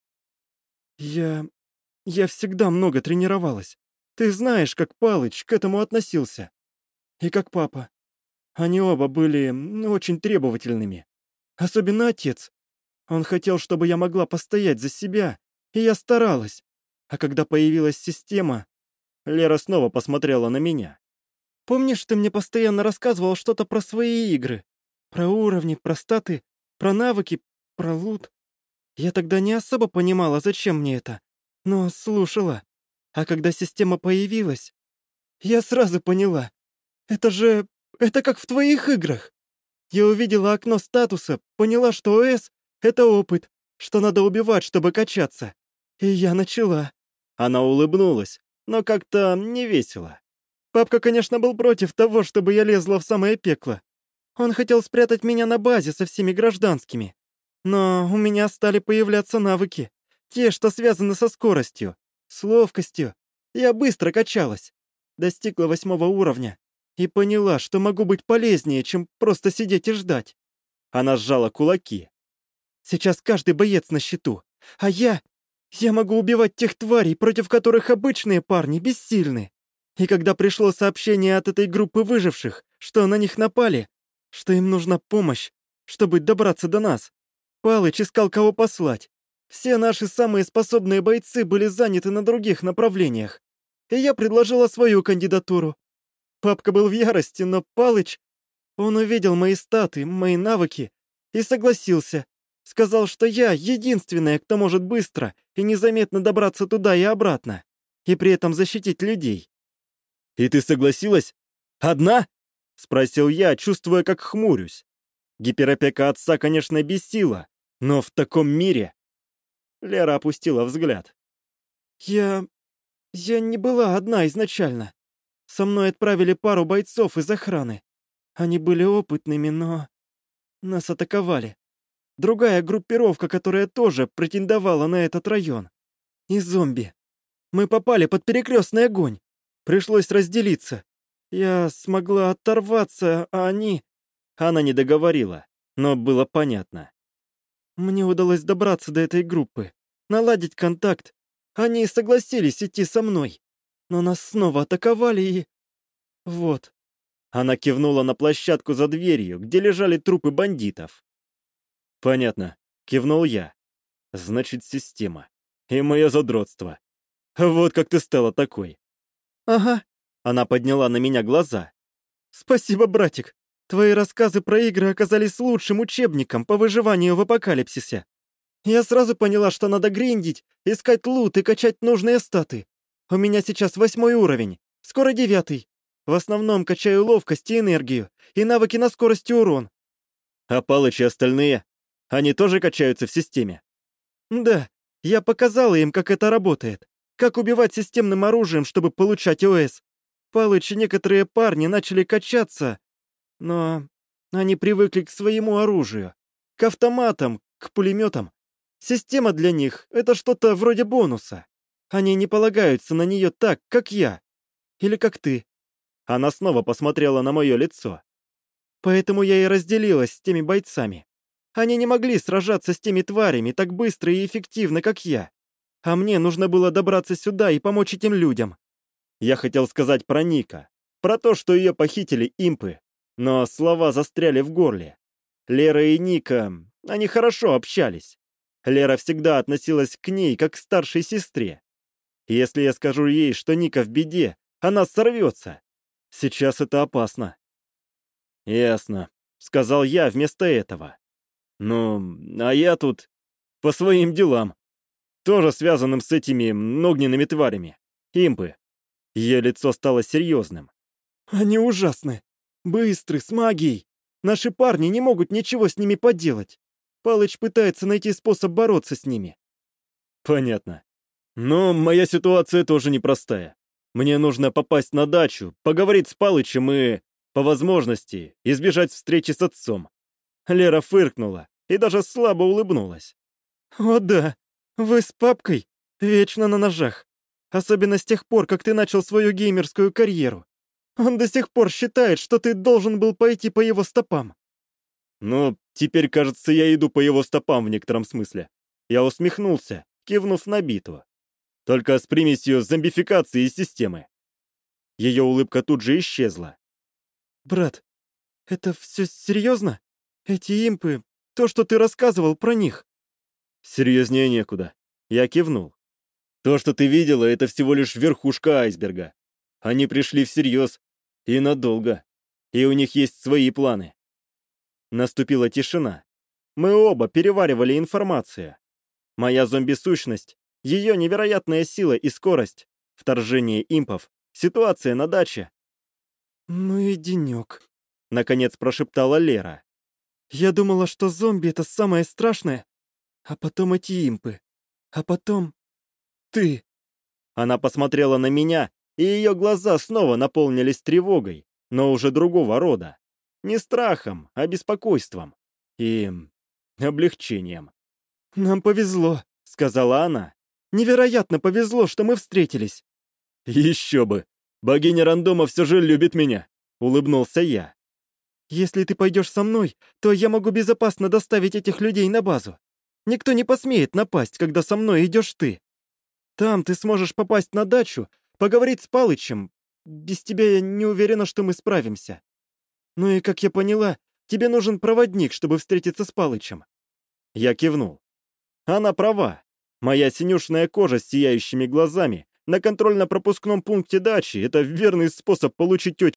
«Я... я всегда много тренировалась. Ты знаешь, как Палыч к этому относился. И как папа. Они оба были очень требовательными. Особенно отец. Он хотел, чтобы я могла постоять за себя, и я старалась. А когда появилась система...» Лера снова посмотрела на меня. «Помнишь, ты мне постоянно рассказывал что-то про свои игры? Про уровни, про статы, про навыки, про лут? Я тогда не особо понимала, зачем мне это, но слушала. А когда система появилась, я сразу поняла. Это же... это как в твоих играх. Я увидела окно статуса, поняла, что ОС — это опыт, что надо убивать, чтобы качаться. И я начала». Она улыбнулась, но как-то невесело. Папка, конечно, был против того, чтобы я лезла в самое пекло. Он хотел спрятать меня на базе со всеми гражданскими. Но у меня стали появляться навыки. Те, что связаны со скоростью, с ловкостью. Я быстро качалась. Достигла восьмого уровня. И поняла, что могу быть полезнее, чем просто сидеть и ждать. Она сжала кулаки. Сейчас каждый боец на счету. А я... я могу убивать тех тварей, против которых обычные парни бессильны. И когда пришло сообщение от этой группы выживших, что на них напали, что им нужна помощь, чтобы добраться до нас, Палыч искал кого послать. Все наши самые способные бойцы были заняты на других направлениях. И я предложила свою кандидатуру. Папка был в ярости, но Палыч... Он увидел мои статы, мои навыки и согласился. Сказал, что я единственная, кто может быстро и незаметно добраться туда и обратно. И при этом защитить людей. «И ты согласилась? Одна?» — спросил я, чувствуя, как хмурюсь. Гиперопека отца, конечно, бесила, но в таком мире... Лера опустила взгляд. Я... я не была одна изначально. Со мной отправили пару бойцов из охраны. Они были опытными, но... Нас атаковали. Другая группировка, которая тоже претендовала на этот район. И зомби. Мы попали под перекрестный огонь. Пришлось разделиться. Я смогла оторваться, а они... Она не договорила, но было понятно. Мне удалось добраться до этой группы, наладить контакт. Они согласились идти со мной. Но нас снова атаковали и... Вот. Она кивнула на площадку за дверью, где лежали трупы бандитов. «Понятно», — кивнул я. «Значит, система. И мое задротство. Вот как ты стала такой». «Ага». Она подняла на меня глаза. «Спасибо, братик. Твои рассказы про игры оказались лучшим учебником по выживанию в апокалипсисе. Я сразу поняла, что надо гриндить, искать лут и качать нужные статы. У меня сейчас восьмой уровень, скоро девятый. В основном качаю ловкость и энергию, и навыки на скорость и урон». «А Палыч и остальные? Они тоже качаются в системе?» «Да, я показала им, как это работает. Как убивать системным оружием, чтобы получать ОС. Палыч и некоторые парни начали качаться, но они привыкли к своему оружию, к автоматам, к пулеметам. Система для них — это что-то вроде бонуса. Они не полагаются на нее так, как я. Или как ты». Она снова посмотрела на мое лицо. «Поэтому я и разделилась с теми бойцами. Они не могли сражаться с теми тварями так быстро и эффективно, как я. А мне нужно было добраться сюда и помочь этим людям». Я хотел сказать про Ника, про то, что ее похитили импы, но слова застряли в горле. Лера и Ника, они хорошо общались. Лера всегда относилась к ней как к старшей сестре. Если я скажу ей, что Ника в беде, она сорвется. Сейчас это опасно. «Ясно», — сказал я вместо этого. «Ну, а я тут по своим делам. Тоже связанным с этими огненными тварями. Импы». Ее лицо стало серьезным. «Они ужасны. Быстры, с магией. Наши парни не могут ничего с ними поделать. Палыч пытается найти способ бороться с ними». «Понятно. Но моя ситуация тоже непростая. Мне нужно попасть на дачу, поговорить с Палычем и, по возможности, избежать встречи с отцом». Лера фыркнула и даже слабо улыбнулась. «О да, вы с папкой вечно на ножах. Особенно с тех пор, как ты начал свою геймерскую карьеру. Он до сих пор считает, что ты должен был пойти по его стопам». «Ну, теперь, кажется, я иду по его стопам в некотором смысле». Я усмехнулся, кивнув на битву. Только с примесью зомбификации системы. Ее улыбка тут же исчезла. «Брат, это все серьезно? Эти импы, то, что ты рассказывал про них?» «Серьезнее некуда». Я кивнул. «То, что ты видела, это всего лишь верхушка айсберга. Они пришли всерьез и надолго. И у них есть свои планы». Наступила тишина. Мы оба переваривали информацию. Моя зомби-сущность, ее невероятная сила и скорость, вторжение импов, ситуация на даче. «Ну и денек», — наконец прошептала Лера. «Я думала, что зомби — это самое страшное, а потом эти импы, а потом ты». Она посмотрела на меня, и ее глаза снова наполнились тревогой, но уже другого рода. Не страхом, а беспокойством. И облегчением. «Нам повезло», — сказала она. «Невероятно повезло, что мы встретились». «Еще бы! Богиня рандома все же любит меня», — улыбнулся я. «Если ты пойдешь со мной, то я могу безопасно доставить этих людей на базу. Никто не посмеет напасть, когда со мной идешь ты. Там ты сможешь попасть на дачу, поговорить с Палычем. Без тебя я не уверена, что мы справимся. Ну и, как я поняла, тебе нужен проводник, чтобы встретиться с Палычем». Я кивнул. Она права. Моя синюшная кожа с сияющими глазами на контрольно-пропускном пункте дачи — это верный способ получить